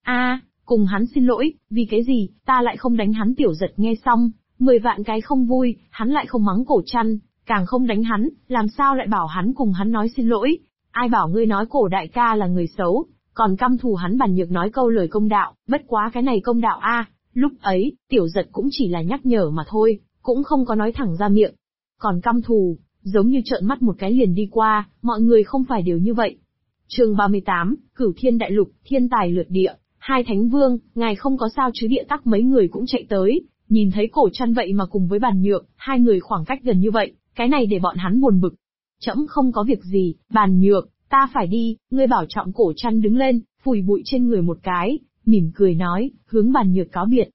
Speaker 1: Cùng hắn xin lỗi, vì cái gì, ta lại không đánh hắn. Tiểu Giật nghe xong, 10 vạn cái không vui, hắn lại không mắng cổ trăn, càng không đánh hắn, làm sao lại bảo hắn cùng hắn nói xin lỗi. Ai bảo ngươi nói cổ đại ca là người xấu, còn căm thù hắn. Bàn Nhược nói câu lời công đạo, bất quá cái này công đạo lúc ấy, Tiểu Giật cũng chỉ là nhắc nhở mà thôi, cũng không có nói thẳng ra miệng. Còn căm thù, giống như trợn mắt một cái liền đi qua, mọi người không phải đều như vậy. Chương 38, Cửu Thiên Đại Lục, thiên tài lượt địa, hai thánh vương, ngài không có sao chứ? Địa Tắc mấy người cũng chạy tới, nhìn thấy cổ trăn vậy mà cùng với Bàn Nhược, hai người khoảng cách gần như vậy, cái này để bọn hắn buồn bực. Trẫm không có việc gì. Bàn Nhược, ta phải đi. Ngươi bảo trọng. Cổ trăn đứng lên, phủi bụi trên người một cái, mỉm cười nói, hướng Bàn Nhược cáo biệt.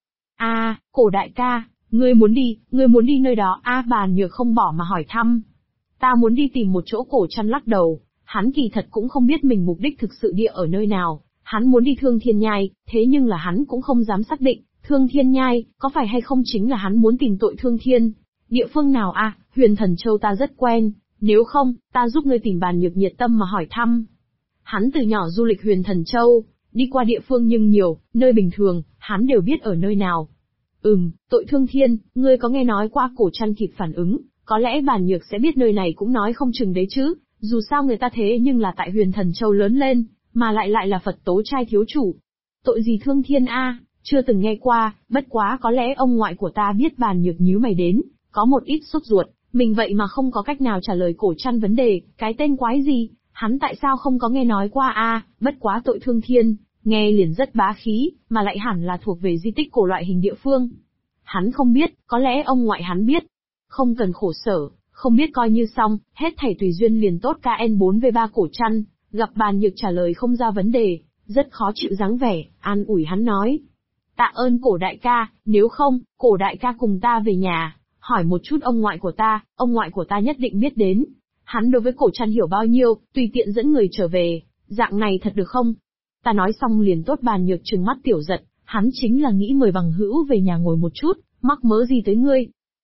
Speaker 1: Cổ đại ca, ngươi muốn đi nơi đó? Bàn Nhược không bỏ mà hỏi thăm. Ta muốn đi tìm một chỗ. Cổ trăn lắc đầu, hắn kỳ thật cũng không biết mình mục đích thực sự địa ở nơi nào, hắn muốn đi Thương Thiên Nhai, thế nhưng là hắn cũng không dám xác định, Thương Thiên Nhai, có phải hay không chính là hắn muốn tìm tội Thương Thiên. Địa phương nào? Huyền Thần Châu ta rất quen, nếu không, ta giúp ngươi tìm. Bàn Nhược nhiệt tâm mà hỏi thăm. Hắn từ nhỏ du lịch Huyền Thần Châu, đi qua địa phương nhưng nhiều, nơi bình thường, hắn đều biết ở nơi nào. Tội Thương Thiên, ngươi có nghe nói qua? Cổ trăn kịp phản ứng, có lẽ Bàn Nhược sẽ biết nơi này cũng nói không chừng đấy chứ, dù sao người ta thế nhưng là tại Huyền Thần Châu lớn lên, mà lại là Phật tố trai thiếu chủ. Tội gì Thương Thiên chưa từng nghe qua, bất quá có lẽ ông ngoại của ta biết. Bàn Nhược nhíu mày đến, có một ít sốt ruột, mình vậy mà không có cách nào trả lời cổ trăn vấn đề, cái tên quái gì, hắn tại sao không có nghe nói qua bất quá tội Thương Thiên, nghe liền rất bá khí, mà lại hẳn là thuộc về di tích cổ loại hình địa phương. Hắn không biết, có lẽ ông ngoại hắn biết. Không cần khổ sở, không biết coi như xong, hết thảy tùy duyên liền tốt. KN4V3 cổ trăn, gặp Bàn Nhược trả lời không ra vấn đề, rất khó chịu dáng vẻ, an ủi hắn nói. Tạ ơn cổ đại ca, nếu không, cổ đại ca cùng ta về nhà, hỏi một chút ông ngoại của ta nhất định biết đến. Hắn đối với cổ trăn hiểu bao nhiêu, tùy tiện dẫn người trở về, dạng này thật được không? Ta nói xong liền tốt. Bàn Nhược trừng mắt Tiểu Giật, hắn chính là nghĩ mời bằng hữu về nhà ngồi một chút, mắc mớ gì tới ngươi.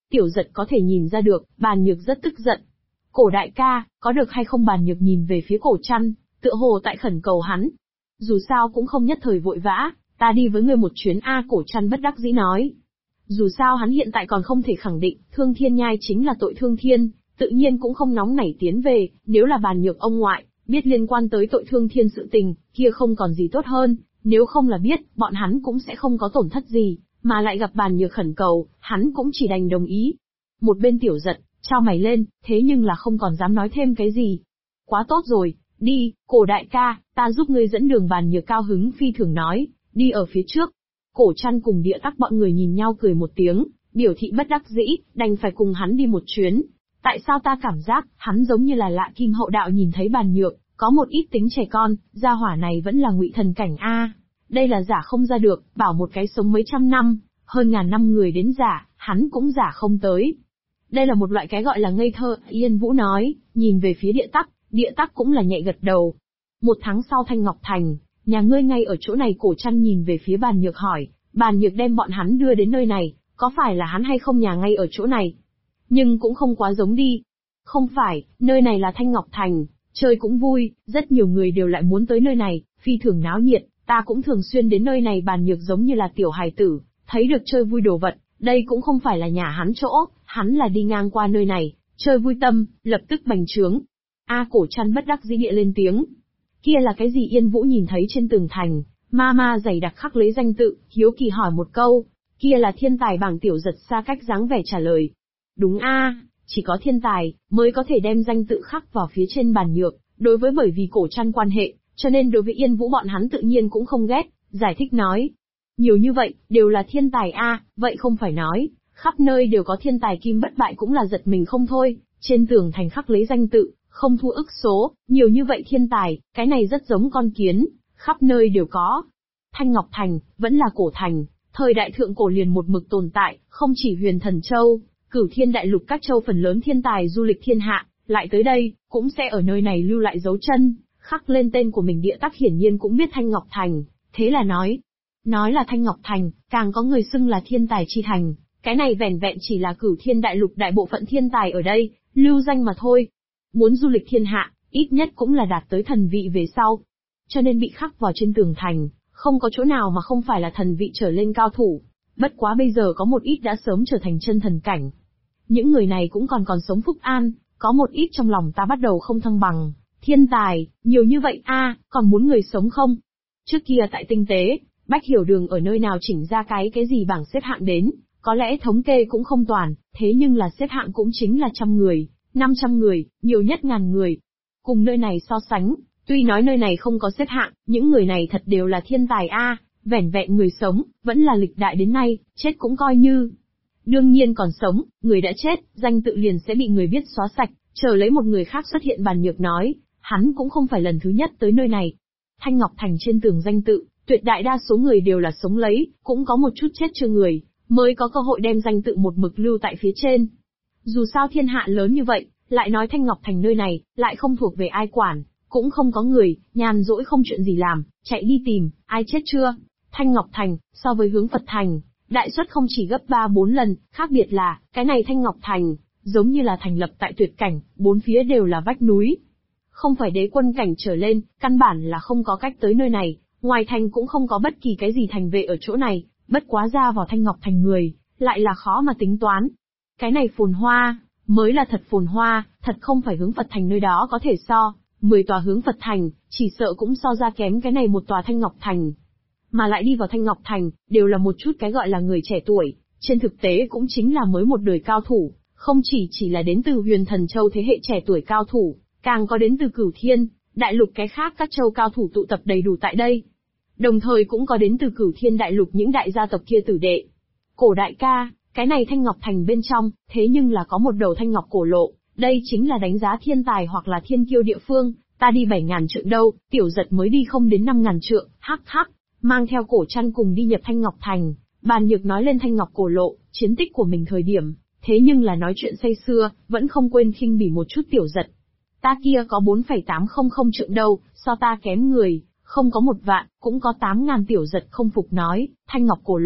Speaker 1: Tiểu giật có thể nhìn ra được, Bàn Nhược rất tức giận. Cổ đại ca, có được hay không? Bàn Nhược nhìn về phía Cổ Trăn, tựa hồ tại khẩn cầu hắn. Dù sao cũng không nhất thời vội vã, ta đi với ngươi một chuyến a. Cổ Trăn bất đắc dĩ nói. Dù sao hắn hiện tại còn không thể khẳng định, Thương Thiên Nhai chính là tội Thương Thiên, tự nhiên cũng không nóng nảy tiến về, nếu là Bàn Nhược ông ngoại, biết liên quan tới tội Thương Thiên sự tình, kia không còn gì tốt hơn, nếu không là biết, bọn hắn cũng sẽ không có tổn thất gì, mà lại gặp Bàn Nhược khẩn cầu, hắn cũng chỉ đành đồng ý. Một bên Tiểu Giật, chao mày lên, thế nhưng là không còn dám nói thêm cái gì. Quá tốt rồi, đi, Cổ đại ca, ta giúp ngươi dẫn đường. Bàn Nhược cao hứng phi thường nói, đi ở phía trước. Cổ Trăn cùng Địa Tắc bọn người nhìn nhau cười một tiếng, biểu thị bất đắc dĩ, đành phải cùng hắn đi một chuyến. Tại sao ta cảm giác, hắn giống như là Lạ Kim Hậu Đạo nhìn thấy Bàn Nhược, có một ít tính trẻ con, gia hỏa này vẫn là ngụy thần cảnh a. Đây là giả không ra được, bảo một cái sống mấy trăm năm, hơn ngàn năm người đến giả, hắn cũng giả không tới. Đây là một loại cái gọi là ngây thơ, Yên Vũ nói, nhìn về phía Địa Tắc cũng là nhẹ gật đầu. 1 tháng sau Thanh Ngọc Thành, nhà ngươi ngay ở chỗ này. Cổ Trăn nhìn về phía Bàn Nhược hỏi, Bàn Nhược đem bọn hắn đưa đến nơi này, có phải là hắn hay không? Nhà ngay ở chỗ này. Nhưng cũng không quá giống đi. Không phải, nơi này là Thanh Ngọc Thành, chơi cũng vui, rất nhiều người đều lại muốn tới nơi này, phi thường náo nhiệt, ta cũng thường xuyên đến nơi này. Bàn Nhược giống như là tiểu hài tử, thấy được chơi vui đồ vật, đây cũng không phải là nhà hắn chỗ, hắn là đi ngang qua nơi này, chơi vui tâm, lập tức bành trướng. Cổ Trăn bất đắc dĩ địa lên tiếng. Kia là cái gì? Yên Vũ nhìn thấy trên tường thành, ma dày đặc khắc lấy danh tự, hiếu kỳ hỏi một câu. Kia là thiên tài bảng. Tiểu Giật xa cách dáng vẻ trả lời. Đúng chỉ có thiên tài mới có thể đem danh tự khắc vào phía trên. Bàn Nhược, đối với bởi vì Cổ Trăn quan hệ, cho nên đối với Yên Vũ bọn hắn tự nhiên cũng không ghét, giải thích nói. Nhiều như vậy, đều là thiên tài vậy không phải nói, khắp nơi đều có thiên tài. Kim Bất Bại cũng là giật mình không thôi, trên tường thành khắc lấy danh tự, không thua ức số, nhiều như vậy thiên tài, cái này rất giống con kiến, khắp nơi đều có. Thanh Ngọc Thành, vẫn là cổ thành, thời đại thượng cổ liền một mực tồn tại, không chỉ Huyền Thần Châu, Cửu Thiên Đại Lục các châu phần lớn thiên tài du lịch thiên hạ, lại tới đây, cũng sẽ ở nơi này lưu lại dấu chân, khắc lên tên của mình. Địa Tắc hiển nhiên cũng biết Thanh Ngọc Thành, thế là nói là Thanh Ngọc Thành, càng có người xưng là thiên tài chi thành, cái này vẻn vẹn chỉ là Cửu Thiên Đại Lục đại bộ phận thiên tài ở đây, lưu danh mà thôi. Muốn du lịch thiên hạ, ít nhất cũng là đạt tới thần vị về sau. Cho nên bị khắc vào trên tường thành, không có chỗ nào mà không phải là thần vị trở lên cao thủ. Bất quá bây giờ có một ít đã sớm trở thành chân thần cảnh. Những người này cũng còn sống phúc an, có một ít trong lòng ta bắt đầu không thăng bằng. Thiên tài, nhiều như vậy còn muốn người sống không? Trước kia tại tinh tế, Bách Hiểu Đường ở nơi nào chỉnh ra cái gì bảng xếp hạng đến, có lẽ thống kê cũng không toàn, thế nhưng là xếp hạng cũng chính là 100 người, 500 người, nhiều nhất 1000 người. Cùng nơi này so sánh, tuy nói nơi này không có xếp hạng, những người này thật đều là thiên tài vẻn vẹn người sống, vẫn là lịch đại đến nay, chết cũng coi như. Đương nhiên còn sống, người đã chết, danh tự liền sẽ bị người biết xóa sạch, chờ lấy một người khác xuất hiện. Bàn Nhược nói, hắn cũng không phải lần thứ nhất tới nơi này. Thanh Ngọc Thành trên tường danh tự, tuyệt đại đa số người đều là sống lấy, cũng có một chút chết chưa người, mới có cơ hội đem danh tự một mực lưu tại phía trên. Dù sao thiên hạ lớn như vậy, lại nói Thanh Ngọc Thành nơi này, lại không thuộc về ai quản, cũng không có người, nhàn rỗi không chuyện gì làm, chạy đi tìm, ai chết chưa. Thanh Ngọc Thành, so với Hướng Phật Thành, đại suất không chỉ gấp 3-4 lần, khác biệt là, cái này Thanh Ngọc Thành, giống như là thành lập tại tuyệt cảnh, 4 phía đều là vách núi. Không phải đế quân cảnh trở lên, căn bản là không có cách tới nơi này, ngoài thành cũng không có bất kỳ cái gì thành vệ ở chỗ này, bất quá ra vào Thanh Ngọc Thành người, lại là khó mà tính toán. Cái này phồn hoa, mới là thật phồn hoa, thật không phải Hướng Phật Thành nơi đó có thể so, 10 tòa Hướng Phật Thành, chỉ sợ cũng so ra kém cái này một tòa Thanh Ngọc Thành. Mà lại đi vào Thanh Ngọc Thành, đều là một chút cái gọi là người trẻ tuổi, trên thực tế cũng chính là mới một đời cao thủ, không chỉ là đến từ Huyền Thần Châu thế hệ trẻ tuổi cao thủ, càng có đến từ Cửu Thiên, Đại Lục cái khác các châu cao thủ tụ tập đầy đủ tại đây. Đồng thời cũng có đến từ Cửu Thiên Đại Lục những đại gia tộc kia tử đệ. Cổ đại ca, cái này Thanh Ngọc Thành bên trong, thế nhưng là có một đầu Thanh Ngọc cổ lộ, đây chính là đánh giá thiên tài hoặc là thiên kiêu địa phương, ta đi 7.000 trượng đâu, Tiểu Giật mới đi không đến 5.000 trượng, hắc, mang theo Cổ Trăn cùng đi nhập Thanh Ngọc Thành. Bàn Nhược nói lên Thanh Ngọc cổ lộ, chiến tích của mình thời điểm, thế nhưng là nói chuyện say xưa, vẫn không quên khinh bỉ một chút Tiểu Giật. Ta kia có 4,800 trượng đâu, so ta kém người, không có 1 vạn, cũng có 8.000. Tiểu Giật không phục nói, Thanh Ngọc cổ lộ,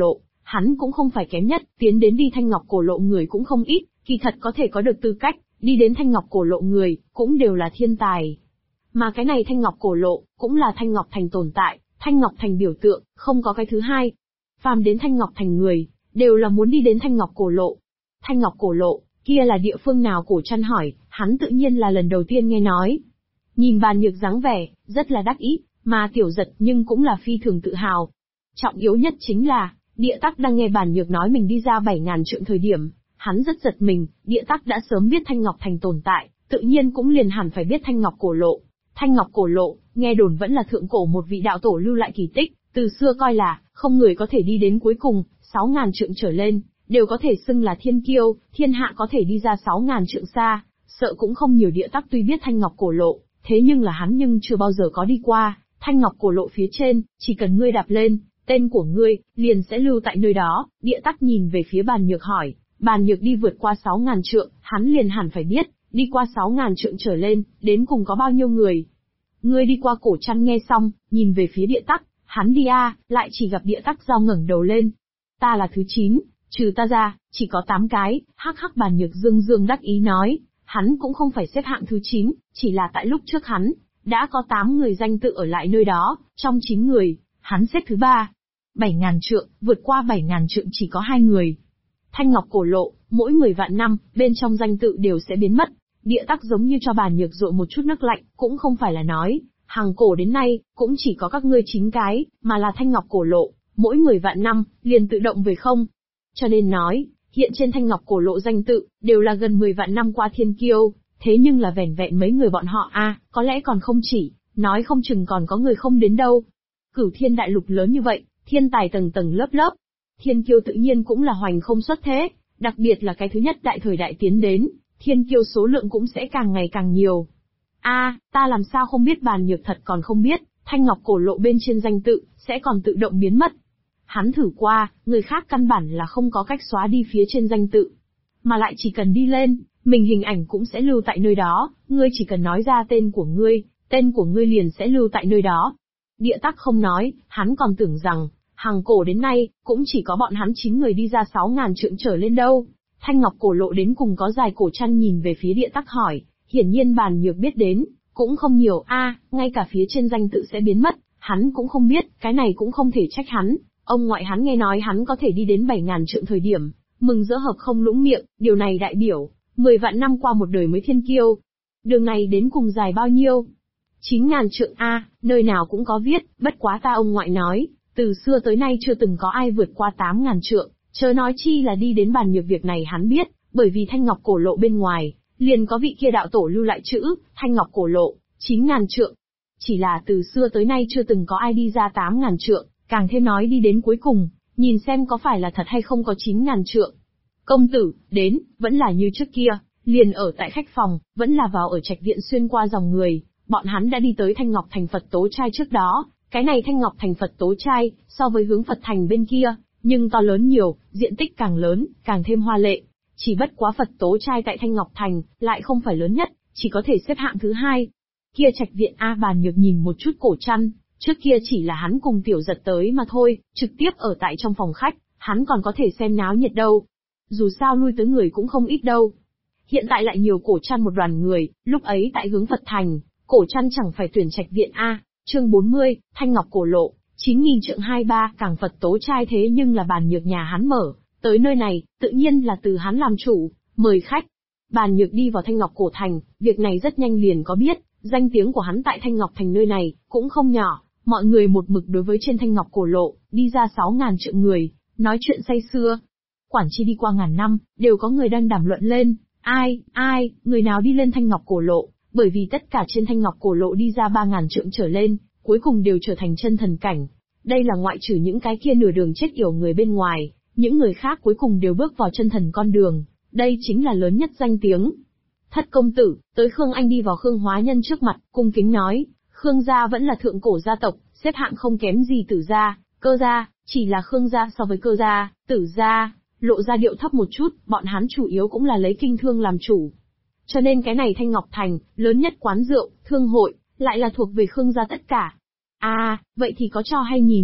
Speaker 1: hắn cũng không phải kém nhất, tiến đến đi Thanh Ngọc Cổ Lộ người cũng không ít, kỳ thật có thể có được tư cách, đi đến Thanh Ngọc Cổ Lộ người, cũng đều là thiên tài. Mà cái này Thanh Ngọc Cổ Lộ, cũng là Thanh Ngọc Thành tồn tại, Thanh Ngọc Thành biểu tượng, không có cái thứ hai. Phàm đến Thanh Ngọc Thành người, đều là muốn đi đến Thanh Ngọc Cổ Lộ. Thanh Ngọc Cổ Lộ, kia là địa phương nào Cổ Trăn hỏi, hắn tự nhiên là lần đầu tiên nghe nói. Nhìn Bàn Nhược dáng vẻ, rất là đắc ý, mà Tiểu Giật nhưng cũng là phi thường tự hào. Trọng yếu nhất chính là, Địa Tắc đang nghe Bàn Nhược nói mình đi ra 7.000 trượng thời điểm, hắn rất giật mình, Địa Tắc đã sớm biết Thanh Ngọc Thành tồn tại, tự nhiên cũng liền hẳn phải biết Thanh Ngọc Cổ Lộ. Thanh Ngọc Cổ Lộ, nghe đồn vẫn là thượng cổ một vị đạo tổ lưu lại kỳ tích, từ xưa coi là, không người có thể đi đến cuối cùng, 6.000 trượng trở lên, đều có thể xưng là thiên kiêu, thiên hạ có thể đi ra 6.000 trượng xa, sợ cũng không nhiều. Địa Tắc tuy biết Thanh Ngọc Cổ Lộ, thế nhưng là hắn nhưng chưa bao giờ có đi qua. Thanh Ngọc Cổ Lộ phía trên, chỉ cần ngươi đạp lên, tên của ngươi, liền sẽ lưu tại nơi đó. Địa Tắc nhìn về phía Bàn Nhược hỏi, Bàn Nhược đi vượt qua 6.000 trượng, hắn liền hẳn phải biết, đi qua 6.000 trượng trở lên, đến cùng có bao nhiêu người. Ngươi đi qua. Cổ Trăn nghe xong, nhìn về phía Địa Tắc, hắn đi lại chỉ gặp Địa Tắc giao ngẩng đầu lên. Ta là thứ 9, trừ ta ra, chỉ có 8 cái, hắc hắc. Bàn Nhược dương dương đắc ý nói, hắn cũng không phải xếp hạng thứ 9, chỉ là tại lúc trước hắn, đã có 8 người danh tự ở lại nơi đó, trong 9 người, hắn xếp thứ 3. 7.000 trượng, vượt qua 7.000 trượng chỉ có 2 người. Thanh Ngọc Cổ Lộ, mỗi 10 vạn năm, bên trong danh tự đều sẽ biến mất. Địa Tắc giống như cho Bàn Nhược dội một chút nước lạnh, cũng không phải là nói, hằng cổ đến nay, cũng chỉ có các ngươi 9 cái, mà là Thanh Ngọc Cổ Lộ, mỗi 10 vạn năm, liền tự động về không. Cho nên nói, hiện trên Thanh Ngọc Cổ Lộ danh tự, đều là gần 10 vạn năm qua thiên kiêu, thế nhưng là vẻn vẹn mấy người bọn họ có lẽ còn không chỉ, nói không chừng còn có người không đến đâu. Cửu Thiên Đại Lục lớn như vậy, thiên tài tầng tầng lớp lớp, thiên kiêu tự nhiên cũng là hoành không xuất thế, đặc biệt là cái thứ nhất đại thời đại tiến đến, thiên kiêu số lượng cũng sẽ càng ngày càng nhiều. Ta làm sao không biết. Bàn Nhược thật còn không biết, Thanh Ngọc Cổ Lộ bên trên danh tự, sẽ còn tự động biến mất. Hắn thử qua, người khác căn bản là không có cách xóa đi phía trên danh tự. Mà lại chỉ cần đi lên, mình hình ảnh cũng sẽ lưu tại nơi đó, ngươi chỉ cần nói ra tên của ngươi liền sẽ lưu tại nơi đó. Địa Tắc không nói, hắn còn tưởng rằng, hằng cổ đến nay, cũng chỉ có bọn hắn 9 người đi ra 6.000 trượng trở lên đâu. Thanh Ngọc Cổ Lộ đến cùng có dài. Cổ Trăn nhìn về phía Địa Tắc hỏi, hiển nhiên Bàn Nhược biết đến, cũng không nhiều. Ngay cả phía trên danh tự sẽ biến mất, hắn cũng không biết, cái này cũng không thể trách hắn. Ông ngoại hắn nghe nói hắn có thể đi đến 7.000 trượng thời điểm, mừng rỡ hợp không lũng miệng, điều này đại biểu, 10 vạn năm qua một đời mới thiên kiêu. Đường này đến cùng dài bao nhiêu? 9.000 trượng nơi nào cũng có viết, bất quá ta ông ngoại nói, từ xưa tới nay chưa từng có ai vượt qua 8.000 trượng, chớ nói chi là đi đến Bàn Nhược. Việc này hắn biết, bởi vì Thanh Ngọc Cổ Lộ bên ngoài, liền có vị kia đạo tổ lưu lại chữ, Thanh Ngọc Cổ Lộ, 9.000 trượng. Chỉ là từ xưa tới nay chưa từng có ai đi ra 8.000 trượng, càng thêm nói đi đến cuối cùng, nhìn xem có phải là thật hay không có 9.000 trượng. Công tử, đến, vẫn là như trước kia, liền ở tại khách phòng, vẫn là vào ở trạch viện xuyên qua dòng người, bọn hắn đã đi tới Thanh Ngọc Thành Phật Tố Trai trước đó. Cái này Thanh Ngọc Thành Phật Tố Trai, so với hướng Phật Thành bên kia, nhưng to lớn nhiều, diện tích càng lớn, càng thêm hoa lệ. Chỉ bất quá Phật Tố Trai tại Thanh Ngọc Thành, lại không phải lớn nhất, chỉ có thể xếp hạng thứ 2. Kia trạch viện Bàn Nhược nhìn một chút Cổ Trăn, trước kia chỉ là hắn cùng Tiểu Giật tới mà thôi, trực tiếp ở tại trong phòng khách, hắn còn có thể xem náo nhiệt đâu. Dù sao lui tới người cũng không ít đâu. Hiện tại lại nhiều. Cổ Trăn một đoàn người, lúc ấy tại hướng Phật Thành, Cổ Trăn chẳng phải tuyển trạch viện chương 40, Thanh Ngọc Cổ Lộ, 9.000 trượng 23, cảng Phật Tố Trai. Thế nhưng là Bàn Nhược nhà hắn mở, tới nơi này, tự nhiên là từ hắn làm chủ, mời khách. Bàn Nhược đi vào Thanh Ngọc Cổ Thành, việc này rất nhanh liền có biết, danh tiếng của hắn tại Thanh Ngọc Thành nơi này, cũng không nhỏ, mọi người một mực đối với trên Thanh Ngọc Cổ Lộ, đi ra 6.000 trượng người, nói chuyện say sưa. Quản chi đi qua ngàn năm, đều có người đang đàm luận lên, người nào đi lên Thanh Ngọc Cổ Lộ, bởi vì tất cả trên Thanh Ngọc Cổ Lộ đi ra 3.000 trượng trở lên, cuối cùng đều trở thành chân thần cảnh. Đây là ngoại trừ những cái kia nửa đường chết yểu người bên ngoài, những người khác cuối cùng đều bước vào chân thần con đường, đây chính là lớn nhất danh tiếng. Thất công tử, tới Khương Anh đi vào Khương Hóa Nhân trước mặt, cung kính nói, Khương gia vẫn là thượng cổ gia tộc, xếp hạng không kém gì Tử gia, Cơ gia, chỉ là Khương gia so với Cơ gia, Tử gia, lộ ra điệu thấp một chút, bọn hắn chủ yếu cũng là lấy kinh thương làm chủ. Cho nên cái này Thanh Ngọc Thành, lớn nhất quán rượu, thương hội, lại là thuộc về Khương gia tất cả. Vậy thì có trò hay nhìn,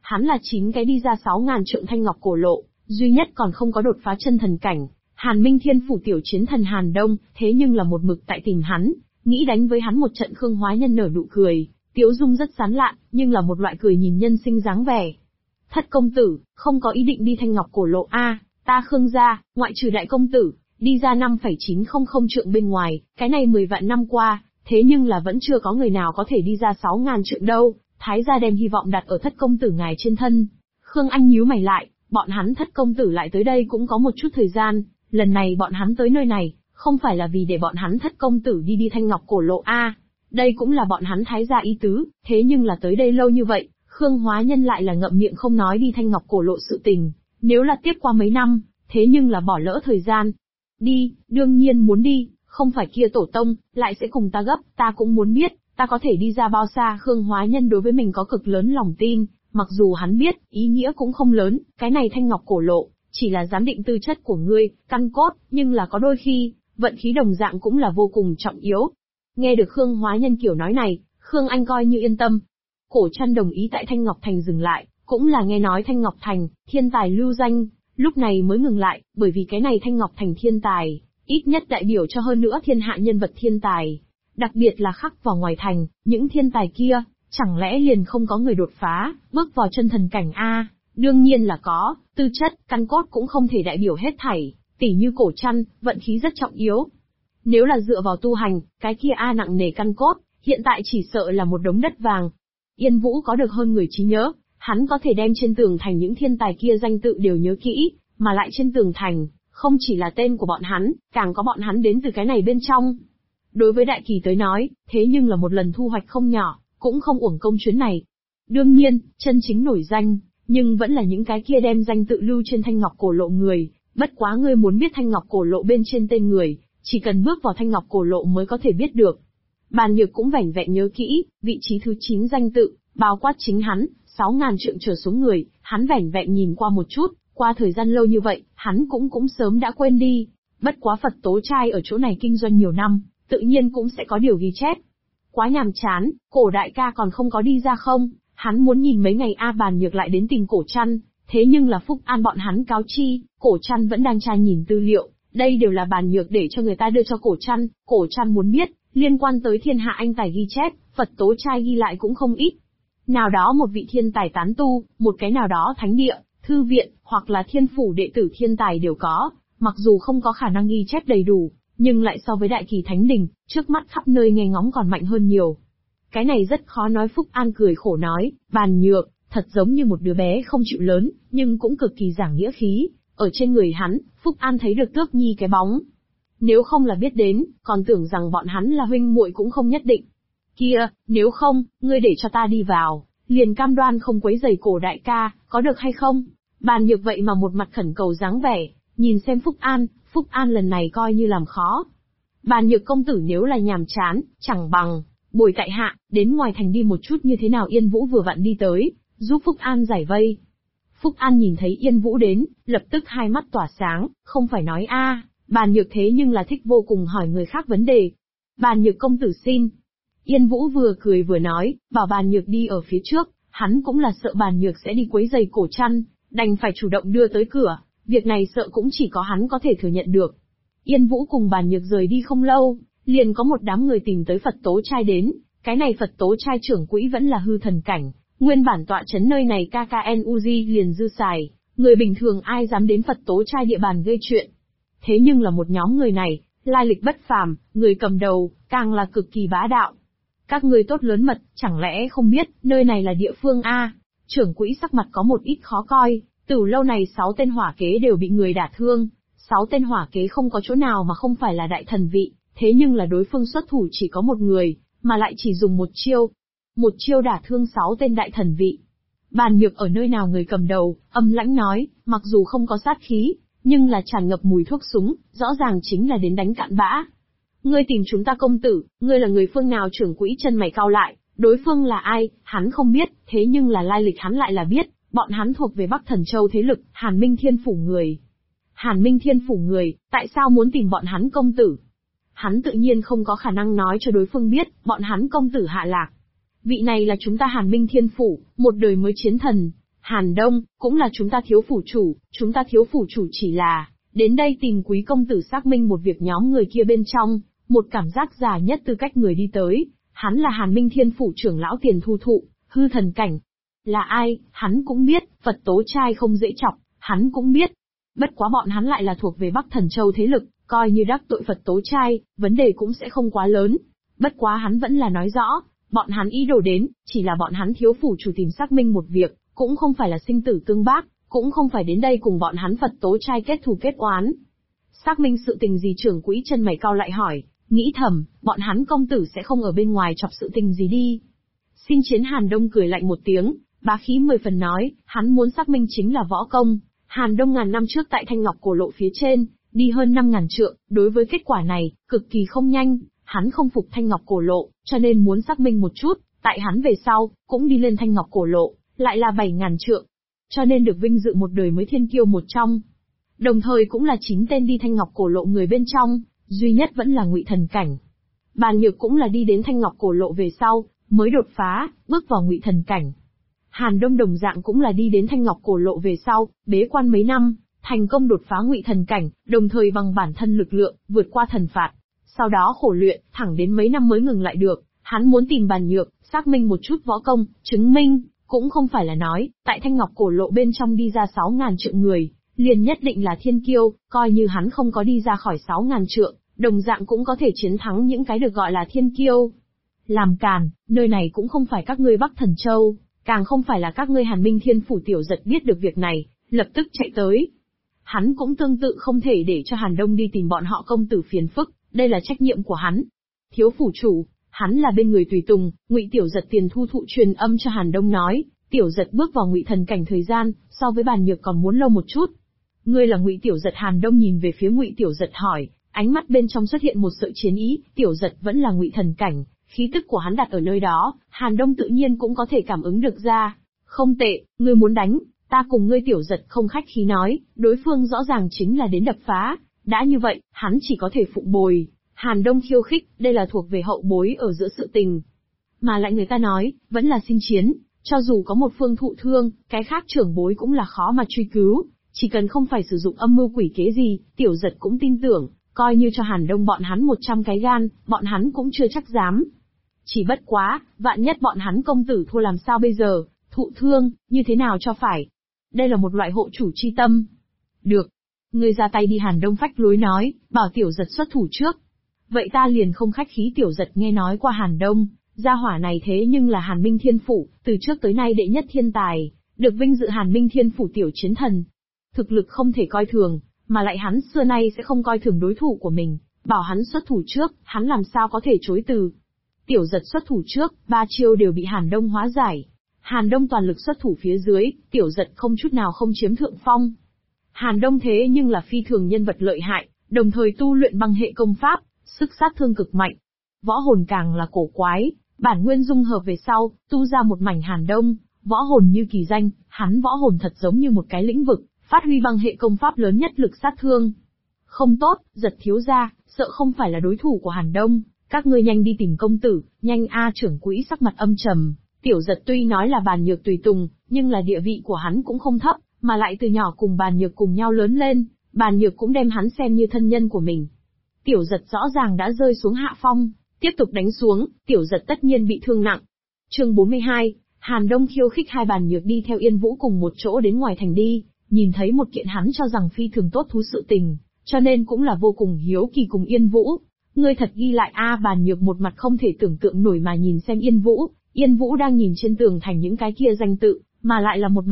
Speaker 1: Hắn là 9 cái đi ra 6.000 trượng thanh ngọc cổ lộ, duy nhất còn không có đột phá chân thần cảnh. Hàn Minh Thiên phủ tiểu chiến thần Hàn Đông, thế nhưng là một mực tại tìm hắn, nghĩ đánh với hắn một trận. Khương Hóa Nhân nở nụ cười, tiếu dung rất sán lạn, nhưng là một loại cười nhìn nhân sinh dáng vẻ. Thất công tử, không có ý định đi thanh ngọc cổ lộ a? Ta Khương gia, ngoại trừ đại công tử, đi ra 5,900 trượng bên ngoài, cái này 10 vạn năm qua, thế nhưng là vẫn chưa có người nào có thể đi ra 6.000 trượng đâu. Thái gia đem hy vọng đặt ở thất công tử ngài trên thân. Khương Anh nhíu mày lại, bọn hắn thất công tử lại tới đây cũng có một chút thời gian, lần này bọn hắn tới nơi này, không phải là vì để bọn hắn thất công tử đi thanh ngọc cổ lộ a? Đây cũng là bọn hắn Thái gia ý tứ, thế nhưng là tới đây lâu như vậy, Khương Hóa Nhân lại là ngậm miệng không nói đi thanh ngọc cổ lộ sự tình. Nếu là tiếp qua mấy năm, thế nhưng là bỏ lỡ thời gian. Đi, đương nhiên muốn đi, không phải kia tổ tông, lại sẽ cùng ta gấp, ta cũng muốn biết, ta có thể đi ra bao xa. Khương Hóa Nhân đối với mình có cực lớn lòng tin, mặc dù hắn biết, ý nghĩa cũng không lớn, cái này thanh ngọc cổ lộ, chỉ là giám định tư chất của ngươi, căn cốt, nhưng là có đôi khi, vận khí đồng dạng cũng là vô cùng trọng yếu. Nghe được Khương Hóa Nhân kiểu nói này, Khương Anh coi như yên tâm. Cổ Trăn đồng ý tại Thanh Ngọc Thành dừng lại, cũng là nghe nói Thanh Ngọc Thành, thiên tài lưu danh, lúc này mới ngừng lại, bởi vì cái này Thanh Ngọc Thành thiên tài, ít nhất đại biểu cho hơn nữa thiên hạ nhân vật thiên tài. Đặc biệt là khắc vào ngoài thành, những thiên tài kia, chẳng lẽ liền không có người đột phá, bước vào chân thần cảnh a? Đương nhiên là có, tư chất, căn cốt cũng không thể đại biểu hết thảy, tỉ như Cổ Trăn, vận khí rất trọng yếu. Nếu là dựa vào tu hành, cái kia nặng nề căn cốt, hiện tại chỉ sợ là một đống đất vàng. Yên Vũ có được hơn người trí nhớ, hắn có thể đem trên tường thành những thiên tài kia danh tự đều nhớ kỹ, mà lại trên tường thành, không chỉ là tên của bọn hắn, càng có bọn hắn đến từ cái này bên trong. Đối với Đại Kỳ tới nói, thế nhưng là một lần thu hoạch không nhỏ, cũng không uổng công chuyến này. Đương nhiên, chân chính nổi danh, nhưng vẫn là những cái kia đem danh tự lưu trên thanh ngọc cổ lộ người, bất quá ngươi muốn biết thanh ngọc cổ lộ bên trên tên người, chỉ cần bước vào thanh ngọc cổ lộ mới có thể biết được. Bàn Nhược cũng vẻn vẹn nhớ kỹ, vị trí thứ 9 danh tự, bao quát chính hắn, 6.000 trượng trở xuống người, hắn vẻn vẹn nhìn qua một chút, qua thời gian lâu như vậy, hắn cũng sớm đã quên đi. Bất quá Phật Tố Trai ở chỗ này kinh doanh nhiều năm, tự nhiên cũng sẽ có điều ghi chép. Quá nhàm chán, Cổ đại ca còn không có đi ra không? Hắn muốn nhìn mấy ngày Bàn Nhược lại đến tìm Cổ Trăn, thế nhưng là Phúc An bọn hắn cáo chi, Cổ Trăn vẫn đang tra nhìn tư liệu, đây đều là Bàn Nhược để cho người ta đưa cho Cổ Trăn muốn biết, liên quan tới thiên hạ anh tài ghi chép, Phật Tố Trai ghi lại cũng không ít. Nào đó một vị thiên tài tán tu, một cái nào đó thánh địa, thư viện, hoặc là thiên phủ đệ tử thiên tài đều có, mặc dù không có khả năng ghi chép đầy đủ, nhưng lại so với Đại Kỳ Thánh Đình, trước mắt khắp nơi nghe ngóng còn mạnh hơn nhiều. Cái này rất khó nói. Phúc An cười khổ nói, Bàn Nhược, thật giống như một đứa bé không chịu lớn, nhưng cũng cực kỳ giảng nghĩa khí, ở trên người hắn, Phúc An thấy được Tước Nhi cái bóng. Nếu không là biết đến, còn tưởng rằng bọn hắn là huynh muội cũng không nhất định. Kia, nếu không, ngươi để cho ta đi vào, liền cam đoan không quấy rầy Cổ đại ca, có được hay không? Bàn Nhược vậy mà một mặt khẩn cầu dáng vẻ, nhìn xem Phúc An lần này coi như làm khó. Bàn Nhược công tử nếu là nhàm chán, chẳng bằng bồi tại hạ, đến ngoài thành đi một chút như thế nào? Yên Vũ vừa vặn đi tới, giúp Phúc An giải vây. Phúc An nhìn thấy Yên Vũ đến, lập tức hai mắt tỏa sáng, không phải nói Bàn Nhược thế nhưng là thích vô cùng hỏi người khác vấn đề. Bàn Nhược công tử xin. Yên Vũ vừa cười vừa nói, bảo Bàn Nhược đi ở phía trước, hắn cũng là sợ Bàn Nhược sẽ đi quấy rầy Cổ Trăn, đành phải chủ động đưa tới cửa, việc này sợ cũng chỉ có hắn có thể thừa nhận được. Yên Vũ cùng Bàn Nhược rời đi không lâu, liền có một đám người tìm tới Phật Tố Trai đến, cái này Phật Tố Trai trưởng quỹ vẫn là hư thần cảnh, nguyên bản tọa chấn nơi này KKNUG liền dư xài, người bình thường ai dám đến Phật Tố Trai địa bàn gây chuyện. Thế nhưng là một nhóm người này, lai lịch bất phàm, người cầm đầu, càng là cực kỳ bá đạo. Các ngươi tốt lớn mật, chẳng lẽ không biết, nơi này là địa phương a? Trưởng quỹ sắc mặt có một ít khó coi, từ lâu này 6 tên hỏa kế đều bị người đả thương, 6 tên hỏa kế không có chỗ nào mà không phải là đại thần vị, thế nhưng là đối phương xuất thủ chỉ có một người, mà lại chỉ dùng một chiêu đả thương 6 tên đại thần vị. Bàn Nhược ở nơi nào người cầm đầu, âm lãnh nói, mặc dù không có sát khí, nhưng là tràn ngập mùi thuốc súng, rõ ràng chính là đến đánh cặn bã. Ngươi tìm chúng ta công tử, ngươi là người phương nào? Trưởng quỹ chân mày cau lại, đối phương là ai, hắn không biết, thế nhưng là lai lịch hắn lại là biết, bọn hắn thuộc về Bắc Thần Châu thế lực, Hàn Minh Thiên phủ người. Hàn Minh Thiên phủ người, tại sao muốn tìm bọn hắn công tử? Hắn tự nhiên không có khả năng nói cho đối phương biết, bọn hắn công tử hạ lạc. Vị này là chúng ta Hàn Minh Thiên phủ, một đời mới chiến thần, Hàn Đông, cũng là chúng ta thiếu phủ chủ chỉ là, đến đây tìm quý công tử xác minh một việc nhóm người kia bên trong, một cảm giác già nhất tư cách người đi tới, hắn là Hàn Minh Thiên phủ trưởng lão Tiền Thu Thụ, hư thần cảnh. Là ai, hắn cũng biết, Phật Tố Trai không dễ chọc, hắn cũng biết. Bất quá bọn hắn lại là thuộc về Bắc Thần Châu thế lực, coi như đắc tội Phật Tố Trai, vấn đề cũng sẽ không quá lớn. Bất quá hắn vẫn là nói rõ, bọn hắn ý đồ đến, chỉ là bọn hắn thiếu phủ chủ tìm xác minh một việc, cũng không phải là sinh tử tương bác, cũng không phải đến đây cùng bọn hắn Phật Tố Trai kết thù kết oán. Xác minh sự tình gì trưởng quỹ chân mày cau lại hỏi, nghĩ thầm, bọn hắn công tử sẽ không ở bên ngoài chọc sự tình gì đi. Xin chiến Hàn Đông cười lạnh một tiếng, bá khí 10 phần nói, hắn muốn xác minh chính là võ công. Hàn Đông ngàn năm trước tại Thanh Ngọc Cổ Lộ phía trên, đi hơn 5.000 trượng, đối với kết quả này, cực kỳ không nhanh, hắn không phục Thanh Ngọc Cổ Lộ, cho nên muốn xác minh một chút, tại hắn về sau, cũng đi lên Thanh Ngọc Cổ Lộ, lại là 7.000 trượng. Cho nên được vinh dự một đời mới thiên kiêu một trong. Đồng thời cũng là 9 tên đi Thanh Ngọc Cổ Lộ người bên trong, duy nhất vẫn là Ngụy Thần cảnh. Bàn Nhược cũng là đi đến Thanh Ngọc Cổ Lộ về sau, mới đột phá, bước vào Ngụy Thần cảnh. Hàn Đông đồng dạng cũng là đi đến Thanh Ngọc Cổ Lộ về sau, bế quan mấy năm, thành công đột phá Ngụy Thần cảnh, đồng thời bằng bản thân lực lượng, vượt qua thần phạt. Sau đó khổ luyện, thẳng đến mấy năm mới ngừng lại được, hắn muốn tìm Bàn Nhược, xác minh một chút võ công, chứng minh, cũng không phải là nói, tại Thanh Ngọc Cổ Lộ bên trong đi ra 6.000 trượng người, liền nhất định là thiên kiêu, coi như hắn không có đi ra khỏi 6.000 trượng, đồng dạng cũng có thể chiến thắng những cái được gọi là thiên kiêu. Làm càn, nơi này cũng không phải các ngươi Bắc Thần Châu, càng không phải là các ngươi Hàn Minh Thiên phủ tiểu giật biết được việc này, lập tức chạy tới. Hắn cũng tương tự không thể để cho Hàn Đông đi tìm bọn họ công tử phiền phức, đây là trách nhiệm của hắn. Thiếu phủ chủ, hắn là bên người tùy tùng, Ngụy Tiểu Giật Tiền Thu Thụ truyền âm cho Hàn Đông nói, Tiểu Giật bước vào Ngụy Thần cảnh thời gian, so với Bàn Nhược còn muốn lâu một chút. Ngươi là Ngụy Tiểu Giật? Hàn Đông nhìn về phía Ngụy Tiểu Giật hỏi, ánh mắt bên trong xuất hiện một sợi chiến ý, Tiểu Giật vẫn là Ngụy Thần cảnh, khí tức của hắn đặt ở nơi đó, Hàn Đông tự nhiên cũng có thể cảm ứng được ra. Không tệ, ngươi muốn đánh, ta cùng ngươi Tiểu Giật không khách khí nói, đối phương rõ ràng chính là đến đập phá, đã như vậy, hắn chỉ có thể phụng bồi. Hàn Đông khiêu khích, đây là thuộc về hậu bối ở giữa sự tình. Mà lại người ta nói, vẫn là xin chiến, cho dù có một phương thụ thương, cái khác trưởng bối cũng là khó mà truy cứu, chỉ cần không phải sử dụng âm mưu quỷ kế gì, Tiểu Giật cũng tin tưởng, coi như cho Hàn Đông bọn hắn 100 cái gan, bọn hắn cũng chưa chắc dám. Chỉ bất quá, vạn nhất bọn hắn công tử thua làm sao bây giờ, thụ thương, như thế nào cho phải. Đây là một loại hộ chủ chi tâm. Được. Ngươi ra tay đi. Hàn Đông phách lối nói, bảo Tiểu Giật xuất thủ trước. Vậy ta liền không khách khí. Tiểu Giật nghe nói qua Hàn Đông, gia hỏa này thế nhưng là Hàn Minh Thiên phủ, từ trước tới nay đệ nhất thiên tài, được vinh dự Hàn Minh Thiên phủ tiểu chiến thần. Thực lực không thể coi thường, mà lại hắn xưa nay sẽ không coi thường đối thủ của mình, bảo hắn xuất thủ trước, hắn làm sao có thể chối từ. Tiểu Giật xuất thủ trước, 3 chiêu đều bị Hàn Đông hóa giải. Hàn Đông toàn lực xuất thủ phía dưới, Tiểu Giật không chút nào không chiếm thượng phong. Hàn Đông thế nhưng là phi thường nhân vật lợi hại, đồng thời tu luyện băng hệ công pháp, sức sát thương cực mạnh. Võ hồn càng là cổ quái, bản nguyên dung hợp về sau, tu ra một mảnh Hàn Đông, võ hồn như kỳ danh, hắn võ hồn thật giống như một cái lĩnh vực, phát huy băng hệ công pháp lớn nhất lực sát thương. Không tốt, Giật thiếu gia, sợ không phải là đối thủ của Hàn Đông, các ngươi nhanh đi tìm công tử, nhanh a. Trưởng quỹ sắc mặt âm trầm, Tiểu Giật tuy nói là Bàn Nhược tùy tùng, nhưng là địa vị của hắn cũng không thấp, mà lại từ nhỏ cùng Bàn Nhược cùng nhau lớn lên, Bàn Nhược cũng đem hắn xem như thân nhân của mình. Tiểu Giật rõ ràng đã rơi xuống hạ phong, tiếp tục đánh xuống, Tiểu Giật tất nhiên bị thương nặng. Chương 42, Hàn Đông khiêu khích. Hai Bàn Nhược đi theo Yên Vũ cùng một chỗ đến ngoài thành đi, nhìn thấy một kiện hắn cho rằng phi thường tốt thú sự tình, cho nên cũng là vô cùng hiếu kỳ cùng Yên Vũ. Ngươi thật ghi lại a. Bàn Nhược một mặt không thể tưởng tượng nổi mà nhìn xem Yên Vũ. Yên Vũ đang nhìn trên tường thành những cái kia danh tự, mà lại là một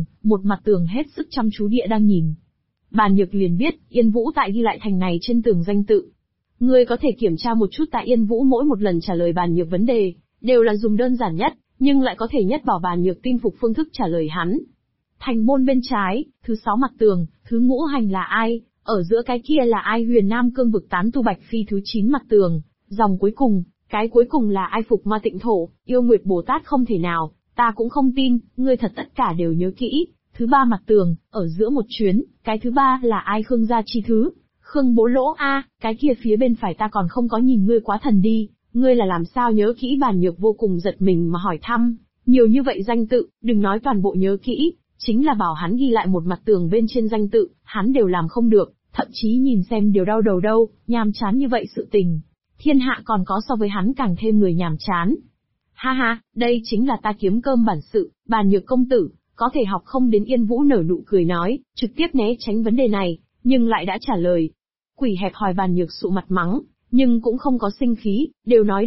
Speaker 1: mặt tường hết sức chăm chú địa đang nhìn. Bàn Nhược liền biết, Yên Vũ tại ghi lại thành này trên tường danh tự. Ngươi có thể kiểm tra một chút. Tại Yên Vũ mỗi một lần trả lời Bàn Nhược vấn đề, đều là dùng đơn giản nhất, nhưng lại có thể nhất bảo Bàn Nhược tin phục phương thức trả lời hắn. Thành môn bên trái, thứ 6 mặt tường, thứ ngũ hành là ai, ở giữa cái kia là ai. Huyền Nam cương vực tán tu Bạch Phi thứ 9 mặt tường, dòng cuối cùng, cái cuối cùng là ai. Phục ma tịnh thổ, yêu Nguyệt Bồ Tát không thể nào, ta cũng không tin, ngươi thật tất cả đều nhớ kỹ. Thứ 3 mặt tường, ở giữa một chuyến, cái thứ 3 là ai. Khương gia chi thứ, Khương bố lỗ a. Cái kia phía bên phải ta còn không có nhìn ngươi quá thần đi, ngươi là làm sao nhớ kỹ. Bàn Nhược vô cùng giật mình mà hỏi thăm, Nhiều như vậy danh tự, đừng nói toàn bộ nhớ kỹ, chính là bảo hắn ghi lại một mặt tường bên trên danh tự, hắn đều làm không được, thậm chí nhìn xem đều đau đầu đâu, nhàm chán như vậy sự tình. Thiên hạ còn có so với hắn càng thêm người nhàm chán. Ha ha, đây chính là ta kiếm cơm bản sự, Bàn Nhược công tử, có thể học không? Đến Yên Vũ nở nụ cười nói, trực tiếp né tránh vấn đề này, nhưng lại đã trả lời. Quỷ hẹp hòi Bàn Nhược sụ mặt mắng, nhưng cũng không có sinh khí, đều nói